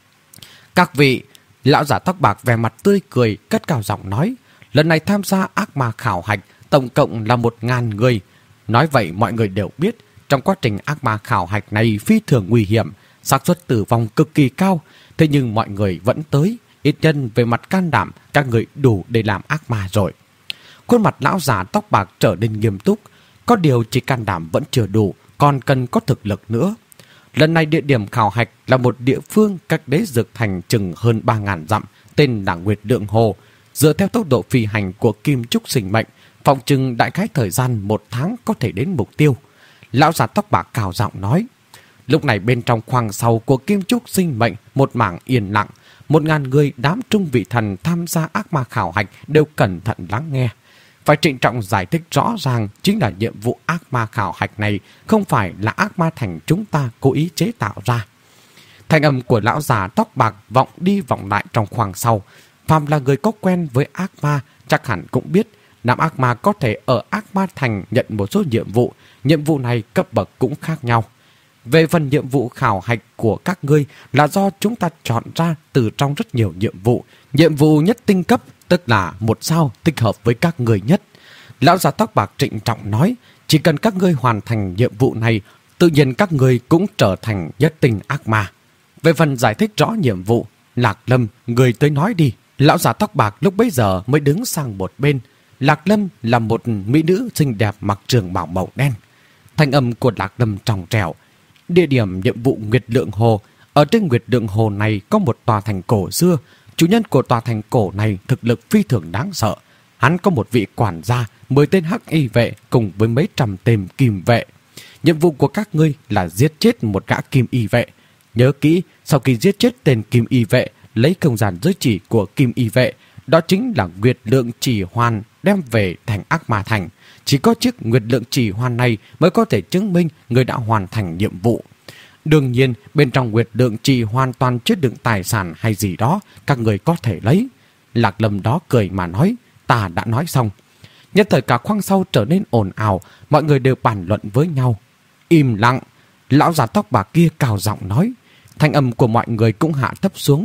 Các vị, lão giả tóc bạc vẻ mặt tươi cười, cất cao giọng nói. Lần này tham gia ác ma khảo hạch tổng cộng là một ngàn người. Nói vậy mọi người đều biết, trong quá trình ác ma khảo hạch này phi thường nguy hiểm, xác suất tử vong cực kỳ cao. Thế nhưng mọi người vẫn tới, ít nhân về mặt can đảm, các người đủ để làm ác ma rồi. Khuôn mặt lão già tóc bạc trở nên nghiêm túc. Có điều chỉ can đảm vẫn chưa đủ, còn cần có thực lực nữa. Lần này địa điểm khảo hạch là một địa phương cách đế Dực Thành chừng hơn ba ngàn dặm, tên là Nguyệt Lượng Hồ. Dựa theo tốc độ phi hành của Kim Trúc Sinh Mệnh, phòng chừng đại khái thời gian một tháng có thể đến mục tiêu. Lão già tóc bạc cao giọng nói. Lúc này bên trong khoang sau của Kim Trúc Sinh Mệnh một mảng yên lặng. Một ngàn người đám trung vị thần tham gia ác ma khảo hạch đều cẩn thận lắng nghe. Phải trịnh trọng giải thích rõ ràng chính là nhiệm vụ ác ma khảo hạch này không phải là ác ma thành chúng ta cố ý chế tạo ra. Thanh âm của lão già tóc bạc vọng đi vọng lại trong khoang sau. Phàm là người có quen với ác ma chắc hẳn cũng biết nam ác ma có thể ở ác ma thành nhận một số nhiệm vụ. Nhiệm vụ này cấp bậc cũng khác nhau. Về phần nhiệm vụ khảo hạch của các ngươi là do chúng ta chọn ra từ trong rất nhiều nhiệm vụ. Nhiệm vụ nhất tinh cấp tức là một sao thích hợp với các người nhất. Lão già tóc bạc trịnh trọng nói, chỉ cần các ngươi hoàn thành nhiệm vụ này, tự nhiên các ngươi cũng trở thành nhất tinh ác ma. Về phần giải thích rõ nhiệm vụ, Lạc Lâm, người tới nói đi. Lão già tóc bạc lúc bấy giờ mới đứng sang một bên. Lạc Lâm là một mỹ nữ xinh đẹp mặc trường bào màu đen. Thanh âm của Lạc Lâm trong trẻo. Địa điểm nhiệm vụ Nguyệt Lượng Hồ. Ở trên Nguyệt Lượng Hồ này có một tòa thành cổ xưa. Chủ nhân của tòa thành cổ này thực lực phi thường đáng sợ. Hắn có một vị quản gia, mười tên hắc y vệ cùng với mấy trăm tên kim vệ. Nhiệm vụ của các ngươi là giết chết một gã kim y vệ. Nhớ kỹ, sau khi giết chết tên kim y vệ, lấy không gian giới chỉ của kim y vệ, đó chính là Nguyệt Lượng Chỉ Hoàn đem về thành ác ma thành. Chỉ có chiếc Nguyệt Lượng Chỉ Hoàn này mới có thể chứng minh người đã hoàn thành nhiệm vụ. Đương nhiên, bên trong Nguyệt Lượng Chỉ hoàn toàn chứa đựng tài sản hay gì đó, các người có thể lấy. Lạc Lâm đó cười mà nói, ta đã nói xong. Nhất thời cả khoang sau trở nên ồn ào, mọi người đều bàn luận với nhau. Im lặng, lão già tóc bạc kia cao giọng nói. Thanh âm của mọi người cũng hạ thấp xuống.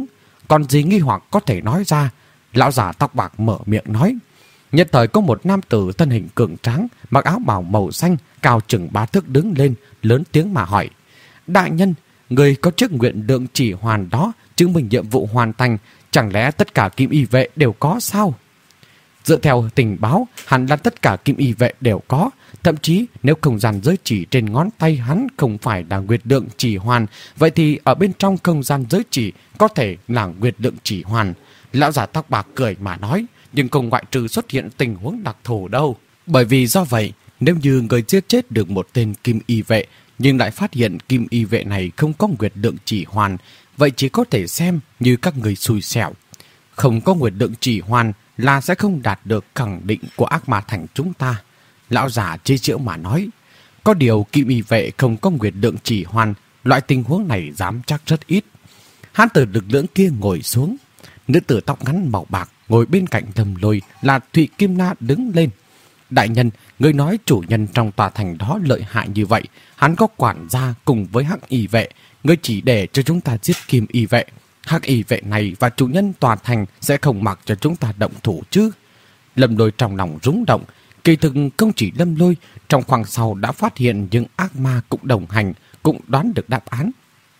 còn gì nghi hoặc có thể nói ra. Lão già tóc bạc mở miệng nói. Nhất thời có một nam tử thân hình cường tráng, mặc áo bào màu xanh, cao chừng ba thước đứng lên, lớn tiếng mà hỏi. Đại nhân, người có chức nguyện lượng chỉ hoàn đó, chứng minh nhiệm vụ hoàn thành, chẳng lẽ tất cả kim y vệ đều có sao? Dựa theo tình báo, hẳn là tất cả kim y vệ đều có. Thậm chí nếu không gian giới chỉ trên ngón tay hắn không phải là nguyệt lượng chỉ hoàn, vậy thì ở bên trong không gian giới chỉ có thể là nguyệt lượng chỉ hoàn. Lão già tóc bạc cười mà nói, nhưng không ngoại trừ xuất hiện tình huống đặc thù đâu. Bởi vì do vậy, nếu như người giết chết được một tên kim y vệ, nhưng lại phát hiện kim y vệ này không có nguyệt lượng chỉ hoàn, vậy chỉ có thể xem như các người xui xẻo. Không có nguyệt lượng chỉ hoàn là sẽ không đạt được khẳng định của ác ma thành chúng ta. Lão già chế giễu mà nói, có điều kim y vệ không có nguyệt lượng chỉ hoàn, loại tình huống này dám chắc rất ít. Hán tử lực lưỡng kia ngồi xuống, nữ tử tóc ngắn màu bạc ngồi bên cạnh Lâm Lôi là Thụy Kim Na đứng lên. Đại nhân, người nói chủ nhân trong tòa thành đó lợi hại như vậy, hắn có quản gia cùng với hắc y vệ, người chỉ để cho chúng ta giết kim y vệ. Hắc y vệ này và chủ nhân tòa thành sẽ không mặc cho chúng ta động thủ chứ? Lâm Lôi trong lòng rúng động. Kỳ thực không chỉ Lâm Lôi, trong khoảng sau đã phát hiện những ác ma cũng đồng hành, cũng đoán được đáp án.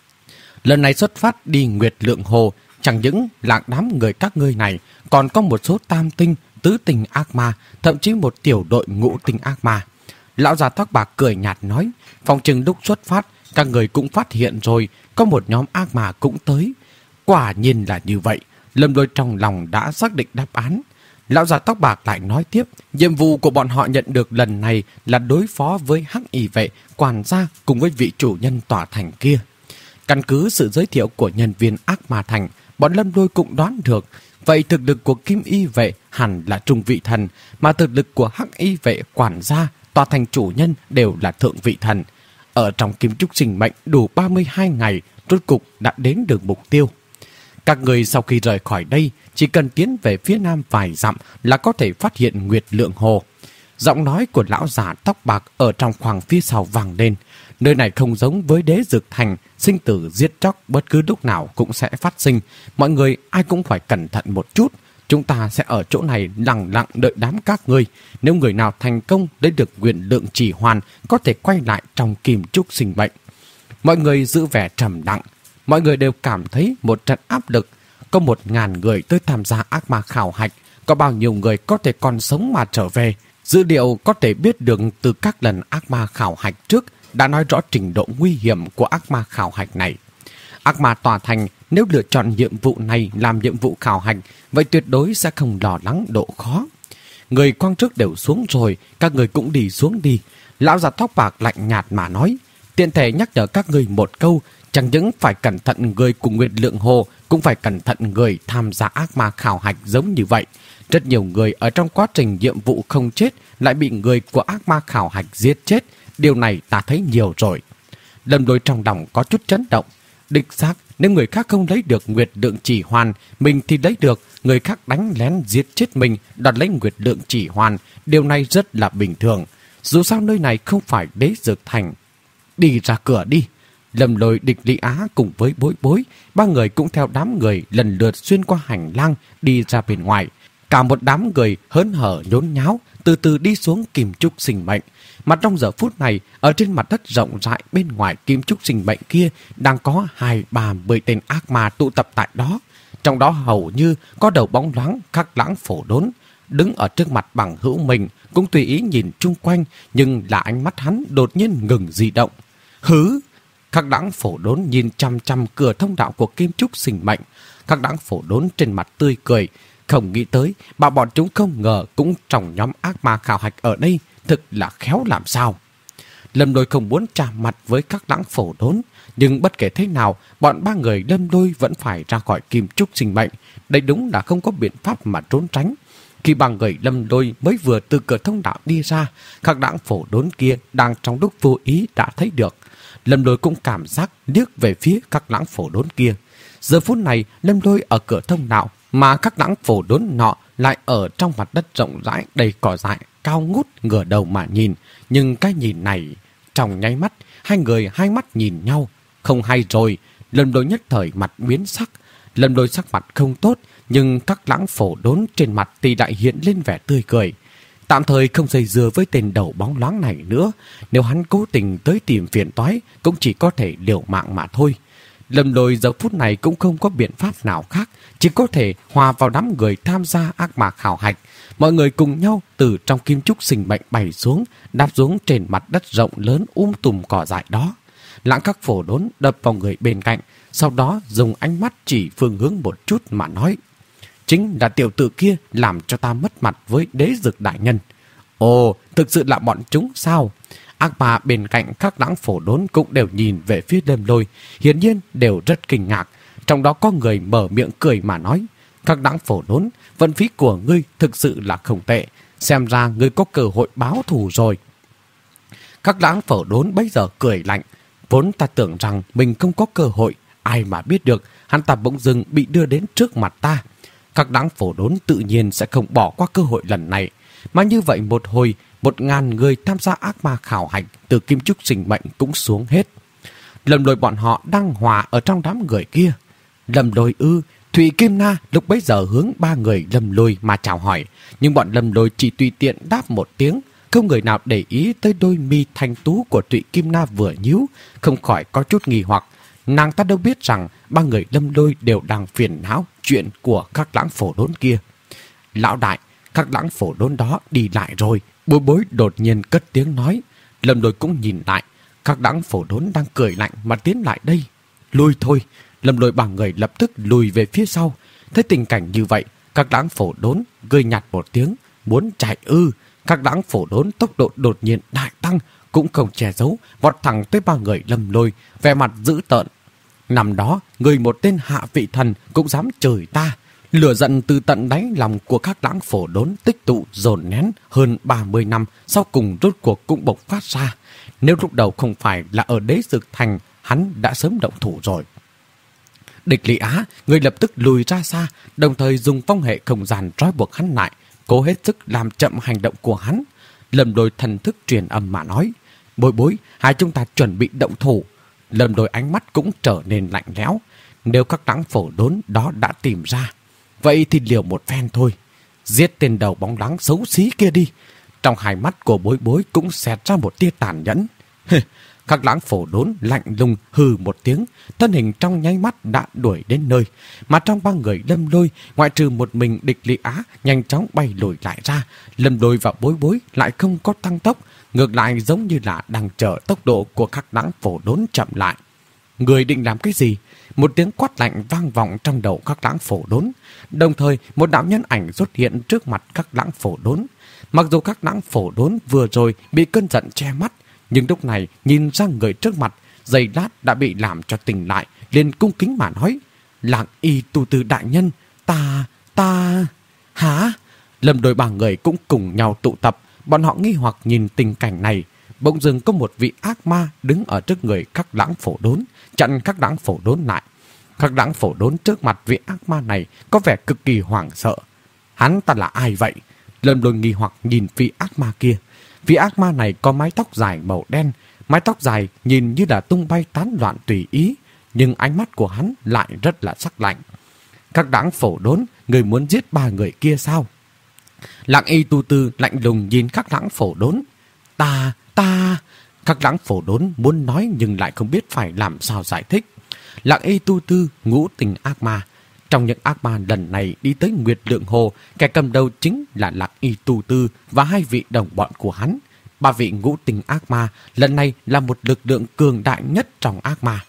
Lần này xuất phát đi Nguyệt Lượng Hồ, chẳng những là đám người các ngươi này, còn có một số tam tinh, tứ tinh ác ma, thậm chí một tiểu đội ngũ tinh ác ma. Lão già tóc bạc cười nhạt nói, phòng chừng lúc xuất phát, các người cũng phát hiện rồi, có một nhóm ác ma cũng tới. Quả nhiên là như vậy, Lâm Lôi trong lòng đã xác định đáp án. Lão già tóc bạc lại nói tiếp, nhiệm vụ của bọn họ nhận được lần này là đối phó với hắc y vệ, quản gia cùng với vị chủ nhân tòa thành kia. Căn cứ sự giới thiệu của nhân viên ác ma thành, bọn Lâm Lôi cũng đoán được, vậy thực lực của kim y vệ hẳn là trung vị thần, mà thực lực của hắc y vệ, quản gia, tòa thành chủ nhân đều là thượng vị thần. Ở trong kim trúc sinh mệnh đủ ba mươi hai ngày, rốt cục đã đến được mục tiêu. Các người sau khi rời khỏi đây, chỉ cần tiến về phía nam vài dặm là có thể phát hiện Nguyệt Lượng Hồ. Giọng nói của lão già tóc bạc ở trong khoảng phía sau vang lên. Nơi này không giống với Đế Dực Thành, sinh tử giết chóc bất cứ lúc nào cũng sẽ phát sinh. Mọi người ai cũng phải cẩn thận một chút. Chúng ta sẽ ở chỗ này lặng lặng đợi đám các ngươi. Nếu người nào thành công lấy được nguyện lượng chỉ hoàn, có thể quay lại trong kim trúc sinh mệnh. Mọi người giữ vẻ trầm lặng. Mọi người đều cảm thấy một trận áp lực. Có một ngàn người tới tham gia ác ma khảo hạch. Có bao nhiêu người có thể còn sống mà trở về? Dữ liệu có thể biết được từ các lần ác ma khảo hạch trước đã nói rõ trình độ nguy hiểm của ác ma khảo hạch này. Ác ma tòa thành nếu lựa chọn nhiệm vụ này làm nhiệm vụ khảo hạch, vậy tuyệt đối sẽ không lo lắng độ khó. Người quang trước đều xuống rồi, các người cũng đi xuống đi. Lão già tóc bạc lạnh nhạt mà nói, tiện thể nhắc nhở các người một câu, chẳng những phải cẩn thận người của Nguyệt Lượng Hồ, cũng phải cẩn thận người tham gia ác ma khảo hạch giống như vậy. Rất nhiều người ở trong quá trình nhiệm vụ không chết lại bị người của ác ma khảo hạch giết chết. Điều này ta thấy nhiều rồi. Lâm Lôi trong lòng có chút chấn động. Đích xác, nếu người khác không lấy được Nguyệt Lượng chỉ hoàn, mình thì lấy được. Người khác đánh lén giết chết mình, đoạt lấy Nguyệt Lượng chỉ hoàn. Điều này rất là bình thường. Dù sao nơi này không phải Đế Dực Thành. Đi ra cửa đi. Lâm Lôi, Địch Lý Á cùng với Bối Bối, ba người cũng theo đám người lần lượt xuyên qua hành lang đi ra bên ngoài. Cả một đám người hớn hở nhốn nháo từ từ đi xuống kim trúc sinh mệnh. Mà trong giờ phút này, ở trên mặt đất rộng rãi bên ngoài kim trúc sinh mệnh kia đang có hai ba mươi tên ác ma tụ tập tại đó. Trong đó hầu như có đầu bóng loáng Khắc Lãng Phổ Đốn đứng ở trước mặt bằng hữu mình, cũng tùy ý nhìn chung quanh, nhưng là ánh mắt hắn đột nhiên ngừng di động. Hứ! Khắc Lãng Phổ Đốn nhìn chăm chăm cửa thông đạo của kim trúc sinh mệnh. Khắc Lãng Phổ Đốn trên mặt tươi cười, không nghĩ tới bà bọn chúng không ngờ cũng trong nhóm ác ma khảo hạch ở đây, thực là khéo làm sao. Lâm Lôi không muốn chạm mặt với Khắc Lãng Phổ Đốn, nhưng bất kể thế nào, bọn ba người Lâm Lôi vẫn phải ra khỏi kim trúc sinh mệnh. Đây đúng là không có biện pháp mà trốn tránh. Khi ba người Lâm Lôi mới vừa từ cửa thông đạo đi ra, Khắc Lãng Phổ Đốn kia đang trong lúc vô ý đã thấy được. Lâm Lôi cũng cảm giác liếc về phía Khắc Lãng Phổ Đốn kia. Giờ phút này, Lâm Lôi ở cửa thông đạo, mà Khắc Lãng Phổ Đốn nọ lại ở trong mặt đất rộng rãi đầy cỏ dại, cao ngút ngửa đầu mà nhìn. Nhưng cái nhìn này, trong nháy mắt, hai người hai mắt nhìn nhau. Không hay rồi, Lâm Lôi nhất thời mặt biến sắc. Lâm Lôi sắc mặt không tốt, nhưng các lãng phổ đốn trên mặt thì lại hiện lên vẻ tươi cười. Tạm thời không dây dưa với tên đầu bóng loáng này nữa. Nếu hắn cố tình tới tìm phiền toái, cũng chỉ có thể liều mạng mà thôi. Lâm Lôi giờ phút này cũng không có biện pháp nào khác, chỉ có thể hòa vào đám người tham gia ác mạc khảo hạch. Mọi người cùng nhau từ trong kim trúc sinh mệnh bay xuống, đáp xuống trên mặt đất rộng lớn um tùm cỏ dại đó. Lãng các phổ đốn đập vào người bên cạnh, sau đó dùng ánh mắt chỉ phương hướng một chút mà nói: chính là tiểu tử kia làm cho ta mất mặt với đế dực đại nhân. Ồ, thực sự là bọn chúng sao? Ác ma bên cạnh các lãng phổ đốn cũng đều nhìn về phía Lâm Lôi, hiển nhiên đều rất kinh ngạc. Trong đó có người mở miệng cười mà nói: các lãng phổ đốn, vận khí của ngươi thực sự là không tệ, xem ra ngươi có cơ hội báo thù rồi. Các lãng phổ đốn bây giờ cười lạnh, vốn ta tưởng rằng mình không có cơ hội, ai mà biết được hắn ta bỗng dưng bị đưa đến trước mặt ta. Các lãng phổ đốn tự nhiên sẽ không bỏ qua cơ hội lần này, mà như vậy một hồi, một ngàn người tham gia ác ma khảo hạch từ kim trúc sinh mệnh cũng xuống hết. Lâm Lôi bọn họ đang hòa ở trong đám người kia. Lâm Lôi ư? Thủy Kim Na lúc bấy giờ hướng ba người Lâm Lôi mà chào hỏi, nhưng bọn Lâm Lôi chỉ tùy tiện đáp một tiếng, không người nào để ý tới đôi mi thanh tú của Thủy Kim Na vừa nhíu, không khỏi có chút nghi hoặc. Nàng ta đâu biết rằng ba người Lâm Lôi đều đang phiền não chuyện của các lãng phổ đốn kia. Lão đại, các lãng phổ đốn đó đi lại rồi. Bối Bối đột nhiên cất tiếng nói. Lâm Lôi cũng nhìn lại, các lãng phổ đốn đang cười lạnh mà tiến lại đây. Lui thôi. Lâm Lôi bằng người lập tức lùi về phía sau. Thấy tình cảnh như vậy, các lãng phổ đốn cười nhạt một tiếng, muốn chạy ư. Các lãng phổ đốn tốc độ đột nhiên đại tăng, cũng không che giấu, vọt thẳng tới ba người Lâm Lôi, vẻ mặt dữ tợn. Năm đó, người một tên hạ vị thần cũng dám chửi ta. Lửa giận từ tận đáy lòng của các lãng phổ đốn tích tụ dồn nén hơn ba mươi năm, sau cùng rốt cuộc cũng bộc phát ra. Nếu lúc đầu không phải là ở đế dực thành, hắn đã sớm động thủ rồi. Địch Lý Á, người lập tức lùi ra xa, đồng thời dùng phong hệ không gian trói buộc hắn lại, cố hết sức làm chậm hành động của hắn. Lâm Lôi thần thức truyền âm mà nói: Bối Bối, hai chúng ta chuẩn bị động thủ. Lâm Lôi ánh mắt cũng trở nên lạnh lẽo. Nếu các lãng phổ đốn đó đã tìm ra, vậy thì liều một phen thôi. Giết tên đầu bóng láng xấu xí kia đi. Trong hai mắt của Bối Bối cũng xẹt ra một tia tàn nhẫn. Các lãng phổ đốn lạnh lùng hừ một tiếng, thân hình trong nháy mắt đã đuổi đến nơi. Mà trong ba người Lâm Lôi, ngoại trừ một mình Địch Lý Á nhanh chóng bay lùi lại ra, Lâm Lôi và Bối Bối lại không có tăng tốc, ngược lại giống như là đang chờ tốc độ của các lãng phổ đốn chậm lại. Người định làm cái gì? Một tiếng quát lạnh vang vọng trong đầu các lãng phổ đốn. Đồng thời, một đạo nhân ảnh xuất hiện trước mặt các lãng phổ đốn. Mặc dù các lãng phổ đốn vừa rồi bị cơn giận che mắt, nhưng lúc này nhìn ra người trước mặt, giây lát đã bị làm cho tỉnh lại, liền cung kính mà nói: Lạng Y Tu Tư đại nhân, ta, ta... Hả? Lâm Lôi ba người cũng cùng nhau tụ tập, bọn họ nghi hoặc nhìn tình cảnh này. Bỗng dưng có một vị ác ma đứng ở trước người các lãng phổ đốn, chặn các lãng phổ đốn lại. Các lãng phổ đốn trước mặt vị ác ma này có vẻ cực kỳ hoảng sợ. Hắn ta là ai vậy? Lâm Lôi nghi hoặc nhìn vị ác ma kia. Vị ác ma này có mái tóc dài màu đen, mái tóc dài nhìn như là tung bay tán loạn tùy ý, nhưng ánh mắt của hắn lại rất là sắc lạnh. Các lãng phổ đốn, người muốn giết ba người kia sao? Lạng Y Tu Tư lạnh lùng nhìn các lãng phổ đốn. Ta, ta... Các lãng phổ đốn muốn nói nhưng lại không biết phải làm sao giải thích. Lạng Y Tu Tư, ngũ tình ác ma. Trong những ác ma lần này đi tới Nguyệt Lượng Hồ, kẻ cầm đầu chính là Lạng Y Tu Tư và hai vị đồng bọn của hắn. Ba vị ngũ tình ác ma lần này là một lực lượng cường đại nhất trong ác ma.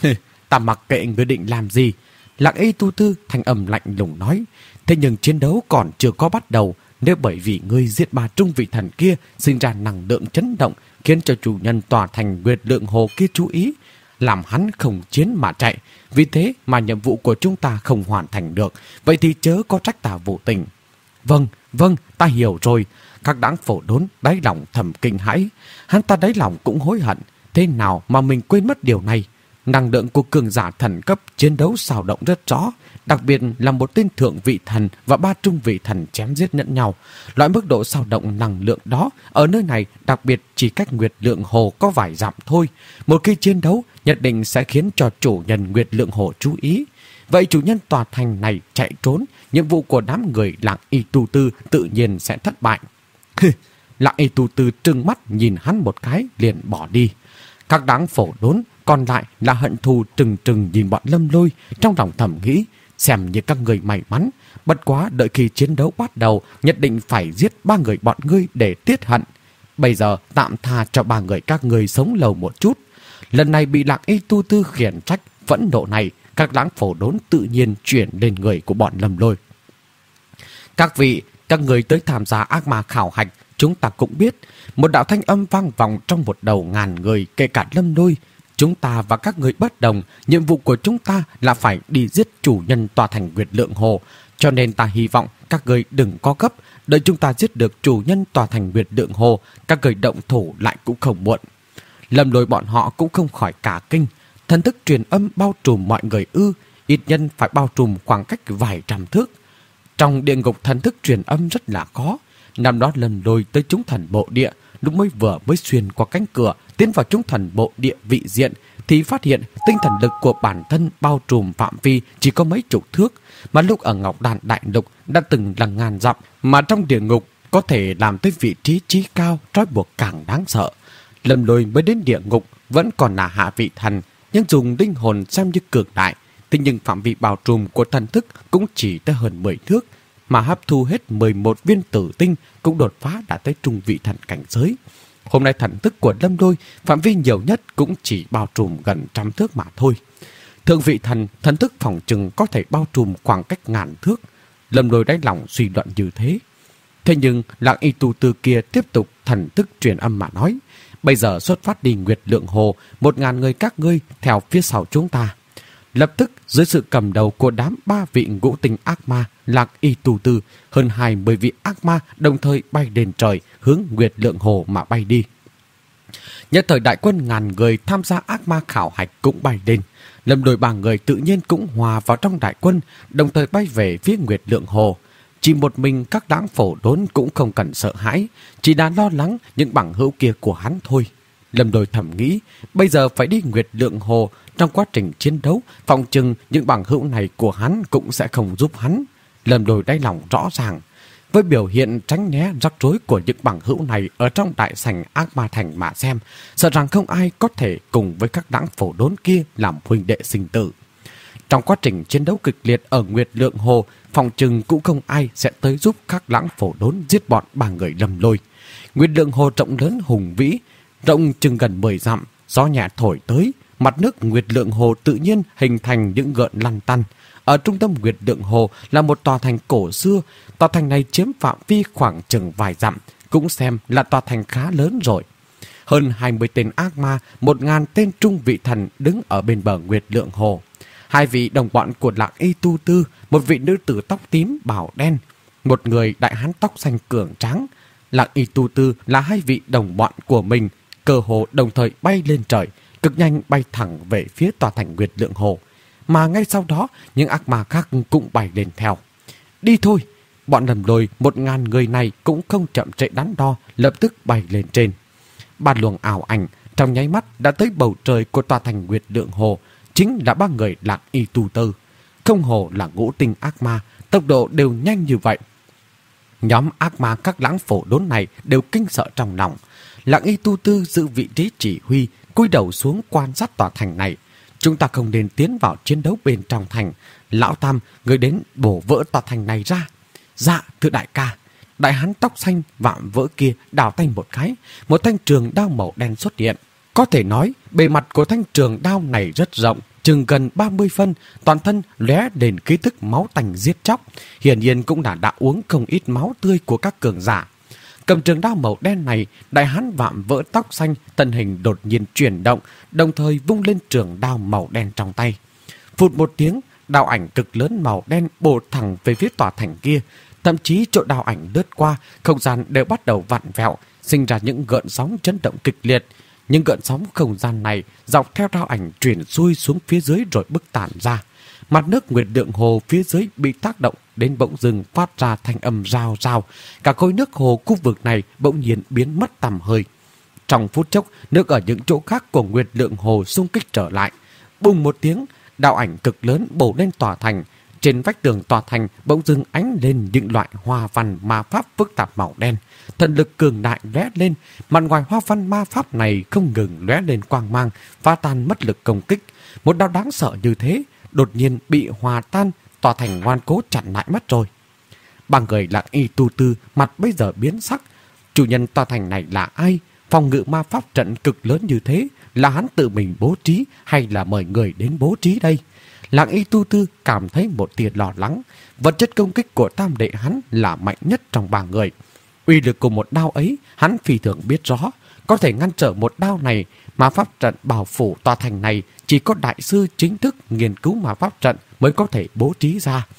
Ta mặc kệ người định làm gì. Lạng Y Tu Tư thanh âm lạnh lùng nói. Thế nhưng chiến đấu còn chưa có bắt đầu. Nếu bởi vì ngươi giết ba trung vị thần kia sinh ra năng lượng chấn động, khiến cho chủ nhân tòa thành Nguyệt Lượng Hồ kia chú ý, làm hắn không chiến mà chạy, vì thế mà nhiệm vụ của chúng ta không hoàn thành được, vậy thì chớ có trách ta vô tình. Vâng, vâng, ta hiểu rồi. Các đảng phổ đốn đáy lòng thầm kinh hãi. Hắn ta đáy lòng cũng hối hận. Thế nào mà mình quên mất điều này? Năng lượng của cường giả thần cấp chiến đấu xào động rất rõ, đặc biệt là một tên thượng vị thần và ba trung vị thần chém giết lẫn nhau. Loại mức độ xào động năng lượng đó ở nơi này đặc biệt chỉ cách Nguyệt Lượng Hồ có vài dặm thôi. Một khi chiến đấu nhất định sẽ khiến cho chủ nhân Nguyệt Lượng Hồ chú ý. vậy chủ nhân tòa thành này chạy trốn, nhiệm vụ của đám người Lạng Y Tu Tư tự nhiên sẽ thất bại. Lạng Y Tu Tư trừng mắt nhìn hắn một cái liền bỏ đi. Các đám phổ đốn còn lại là hận thù trừng trừng nhìn bọn Lâm Lôi, trong lòng thầm nghĩ xem như các người may mắn, bất quá đợi khi chiến đấu bắt đầu nhất định phải giết ba người bọn ngươi để tiết hận. Bây giờ tạm tha cho ba người các người sống lâu một chút. Lần này bị Lạng Y Tu Tư khiển trách, phẫn nộ này các đám phổ đốn tự nhiên chuyển lên người của bọn Lâm Lôi. Các vị, các người tới tham gia ác ma khảo hạch, chúng ta cũng biết. Một đạo thanh âm vang vọng trong một đầu ngàn người, kể cả Lâm Lôi. Chúng ta và các người bất đồng, nhiệm vụ của chúng ta là phải đi giết chủ nhân tòa thành Nguyệt Lượng Hồ. Cho nên ta hy vọng các người đừng có gấp, đợi chúng ta giết được chủ nhân tòa thành Nguyệt Lượng Hồ, các người động thủ lại cũng không muộn. Lâm Lôi bọn họ cũng không khỏi cả kinh. Thần thức truyền âm bao trùm mọi người ư, ít nhân phải bao trùm khoảng cách vài trăm thước. Trong địa ngục thần thức truyền âm rất là khó. Năm đó Lâm Lôi tới chúng thần bộ địa, lúc mới vừa mới xuyên qua cánh cửa tiến vào chúng thần bộ địa vị diện thì phát hiện tinh thần lực của bản thân bao trùm phạm vi chỉ có mấy chục thước, mà lúc ở Ngọc Đàn Đại Lục đã từng là ngàn dặm, mà trong địa ngục có thể làm tới vị trí trí cao trói buộc càng đáng sợ. Lâm Lôi mới đến địa ngục vẫn còn là hạ vị thần, nhưng dùng linh hồn xem như cường đại, thế nhưng phạm vi bao trùm của thần thức cũng chỉ tới hơn mười thước, mà hấp thu hết mười một viên tử tinh cũng đột phá đã tới trung vị thần cảnh giới. Hôm nay thần thức của Lâm Lôi phạm vi nhiều nhất cũng chỉ bao trùm gần trăm thước mà thôi. Thượng vị thần, thần thức phòng chừng có thể bao trùm khoảng cách ngàn thước. Lâm Lôi đáy lòng suy luận như thế. Thế nhưng Lạng Y Tu Tư kia tiếp tục thần thức truyền âm mà nói, bây giờ xuất phát đi Nguyệt Lượng Hồ, một ngàn người các ngươi theo phía sau chúng ta. Lập tức dưới sự cầm đầu của đám ba vị ngũ tinh ác ma Lạng Y Tu Tư, hơn hai mươi vị ác ma đồng thời bay lên trời hướng Nguyệt Lượng Hồ mà bay đi. Nhất thời đại quân ngàn người tham gia ác ma khảo hạch cũng bay lên. Lâm Lôi ba người tự nhiên cũng hòa vào trong đại quân, đồng thời bay về phía Nguyệt Lượng Hồ. Chỉ một mình các đám phổ đốn cũng không cần sợ hãi, chỉ đã lo lắng những bằng hữu kia của hắn thôi. Lâm Lôi thầm nghĩ, bây giờ phải đi Nguyệt Lượng Hồ, trong quá trình chiến đấu, phòng chừng những bằng hữu này của hắn cũng sẽ không giúp hắn. Lâm Lôi đáy lòng rõ ràng, với biểu hiện tránh né rắc rối của những bằng hữu này ở trong đại sảnh ác ma thành mà xem, sợ rằng không ai có thể cùng với các đảng phổ đốn kia làm huynh đệ sinh tử. Trong quá trình chiến đấu kịch liệt ở Nguyệt Lượng Hồ, phòng chừng cũng không ai sẽ tới giúp các lãng phổ đốn giết bọn ba người Lâm Lôi. Nguyệt Lượng Hồ rộng lớn hùng vĩ, rộng chừng gần mười dặm, gió nhẹ thổi tới, mặt nước Nguyệt Lượng Hồ tự nhiên hình thành những gợn lăn tăn. Ở trung tâm Nguyệt Lượng Hồ là một tòa thành cổ xưa, tòa thành này chiếm phạm vi khoảng chừng vài dặm, cũng xem là tòa thành khá lớn rồi. Hơn hai mươi tên ác ma, một ngàn tên trung vị thần đứng ở bên bờ Nguyệt Lượng Hồ. Hai vị đồng bọn của Lạng Y Tu Tư, một vị nữ tử tóc tím bảo đen, một người đại hán tóc xanh cường tráng. Lạng Y Tu Tư là hai vị đồng bọn của mình, cơ hồ đồng thời bay lên trời, cực nhanh bay thẳng về phía tòa thành Nguyệt Lượng Hồ. Mà ngay sau đó, những ác ma khác cũng bay lên theo. Đi thôi! Bọn Lâm Lôi một ngàn người này cũng không chậm trễ đắn đo, lập tức bay lên trên. Ba luồng ảo ảnh trong nháy mắt đã tới bầu trời của tòa thành Nguyệt Lượng Hồ, chính là ba người Lạng Y Tu Tư. Không hồ là ngũ tinh ác ma, tốc độ đều nhanh như vậy. Nhóm ác ma các lãng phổ đốn này đều kinh sợ trong lòng. Lạng Y Tu Tư giữ vị trí chỉ huy, cúi đầu xuống quan sát tòa thành này. Chúng ta không nên tiến vào chiến đấu bên trong thành. Lão Tam, người đến bổ vỡ tòa thành này ra. Dạ, thưa đại ca. Đại hán tóc xanh vạm vỡ kia đào tay một cái, một thanh trường đao màu đen xuất hiện. Có thể nói, bề mặt của thanh trường đao này rất rộng, chừng gần ba mươi phân, toàn thân lóe lên khí tức máu tanh giết chóc. Hiển nhiên cũng đã đã uống không ít máu tươi của các cường giả. Cầm trường đao màu đen này, đại hán vạm vỡ tóc xanh, thân hình đột nhiên chuyển động, đồng thời vung lên trường đao màu đen trong tay. Phụt một tiếng, đao ảnh cực lớn màu đen bổ thẳng về phía tòa thành kia. Thậm chí chỗ đao ảnh lướt qua, không gian đều bắt đầu vặn vẹo, sinh ra những gợn sóng chấn động kịch liệt. Những gợn sóng không gian này dọc theo đao ảnh truyền xuôi xuống phía dưới rồi bức tản ra. Mặt nước Nguyệt Lượng Hồ phía dưới bị tác động đến bỗng dưng phát ra thanh âm rao rao. Cả khối nước hồ khu vực này bỗng nhiên biến mất tầm hơi. Trong phút chốc, nước ở những chỗ khác của Nguyệt Lượng Hồ xung kích trở lại. Bùng một tiếng, đạo ảnh cực lớn bổ lên tòa thành. Trên vách tường tòa thành bỗng dưng ánh lên những loại hoa văn ma pháp phức tạp màu đen. Thần lực cường đại lóe lên, mặt ngoài hoa văn ma pháp này không ngừng lóe lên quang mang, phá tan mất lực công kích. Một đao đáng sợ như thế đột nhiên bị hòa tan, tòa thành ngoan cố chặn lại mất rồi. Ba người Lạc Y Tu Tư mặt bây giờ biến sắc. Chủ nhân tòa thành này là ai? Phòng ngự ma pháp trận cực lớn như thế là hắn tự mình bố trí hay là mời người đến bố trí đây? Lạc Y Tu Tư cảm thấy một tia lo lắng. Vật chất công kích của tam đệ hắn là mạnh nhất trong ba người. Uy lực của một đao ấy hắn phi thường biết rõ. Có thể ngăn trở một đao này, ma pháp trận bảo phủ tòa thành này chỉ có đại sư chính thức nghiên cứu ma pháp trận mới có thể bố trí ra.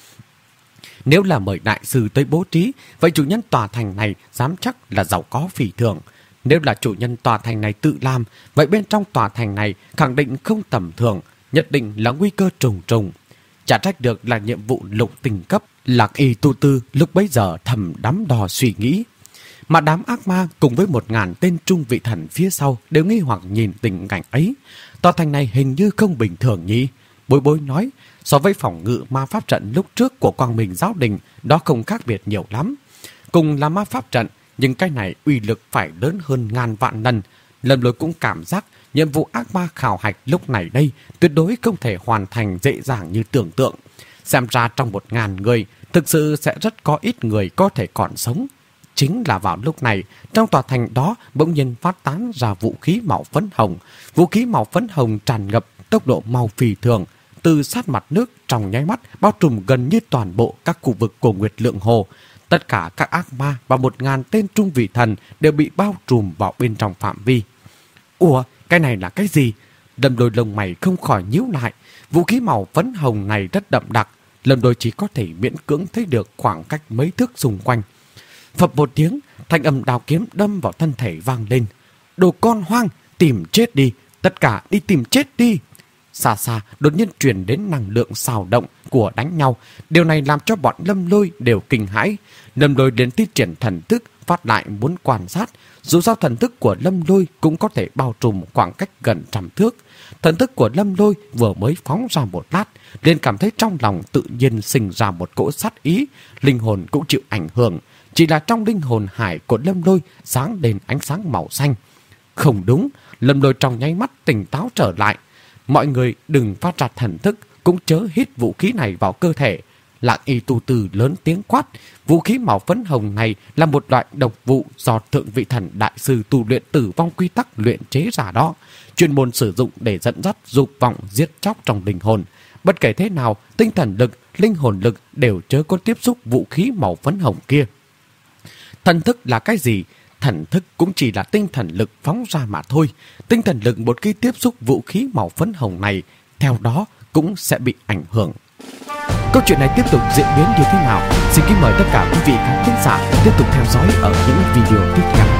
Nếu là mời đại sư tới bố trí, vậy chủ nhân tòa thành này dám chắc là giàu có phi thường. Nếu là chủ nhân tòa thành này tự làm, vậy bên trong tòa thành này khẳng định không tầm thường, nhất định là nguy cơ trùng trùng. Chả trách được là nhiệm vụ lục tình cấp. Lạc Y Tu Tư lúc bấy giờ thầm đắm đo suy nghĩ. Mà đám ác ma cùng với một ngàn tên trung vị thần phía sau đều nghi hoặc nhìn tình cảnh ấy. Tòa thành này hình như không bình thường nhỉ? Bối Bối nói, so với phòng ngự ma pháp trận lúc trước của Quang Minh Giáo Đình, đó không khác biệt nhiều lắm. Cùng là ma pháp trận, nhưng cái này uy lực phải lớn hơn ngàn vạn lần. Lâm Lôi cũng cảm giác nhiệm vụ ác ma khảo hạch lúc này đây tuyệt đối không thể hoàn thành dễ dàng như tưởng tượng. Xem ra trong một ngàn người, thực sự sẽ rất có ít người có thể còn sống. Chính là vào lúc này, trong tòa thành đó bỗng nhiên phát tán ra vũ khí màu phấn hồng. Vũ khí màu phấn hồng tràn ngập, tốc độ mau phi thường, từ sát mặt nước trong nháy mắt bao trùm gần như toàn bộ các khu vực của Nguyệt Lượng Hồ. Tất cả các ác ma và một ngàn tên trung vị thần đều bị bao trùm vào bên trong phạm vi. Ủa, cái này là cái gì? Lâm Lôi lông mày không khỏi nhíu lại. Vũ khí màu phấn hồng này rất đậm đặc. Lâm Lôi chỉ có thể miễn cưỡng thấy được khoảng cách mấy thước xung quanh. Phập một tiếng, thanh âm đao kiếm đâm vào thân thể vang lên. Đồ con hoang, tìm chết đi, tất cả đi tìm chết đi. Xa xa đột nhiên truyền đến năng lượng xào động của đánh nhau. Điều này làm cho bọn Lâm Lôi đều kinh hãi. Lâm Lôi đến thi triển thần thức, phát lại muốn quan sát. Dù sao thần thức của Lâm Lôi cũng có thể bao trùm khoảng cách gần trăm thước. Thần thức của Lâm Lôi vừa mới phóng ra một lát, liền cảm thấy trong lòng tự nhiên sinh ra một cỗ sát ý. Linh hồn cũng chịu ảnh hưởng. Chỉ là trong linh hồn hải của Lâm Lôi sáng lên ánh sáng màu xanh. Không đúng, Lâm Lôi trong nháy mắt tỉnh táo trở lại. Mọi người đừng phát ra thần thức, cũng chớ hít vũ khí này vào cơ thể. Lạc Y Tu Tư lớn tiếng quát. Vũ khí màu phấn hồng này là một loại độc vụ do thượng vị thần đại sư tu luyện tử vong quy tắc luyện chế ra đó, chuyên môn sử dụng để dẫn dắt dục vọng giết chóc trong linh hồn. Bất kể thế nào, tinh thần lực, linh hồn lực đều chớ có tiếp xúc vũ khí màu phấn hồng kia. Thần thức là cái gì? Thần thức cũng chỉ là tinh thần lực phóng ra mà thôi. Tinh thần lực một khi tiếp xúc vũ khí màu phấn hồng này, theo đó cũng sẽ bị ảnh hưởng. Câu chuyện này tiếp tục diễn biến như thế nào? Xin kính mời tất cả quý vị khán thính giả tiếp tục theo dõi ở những video tiếp theo.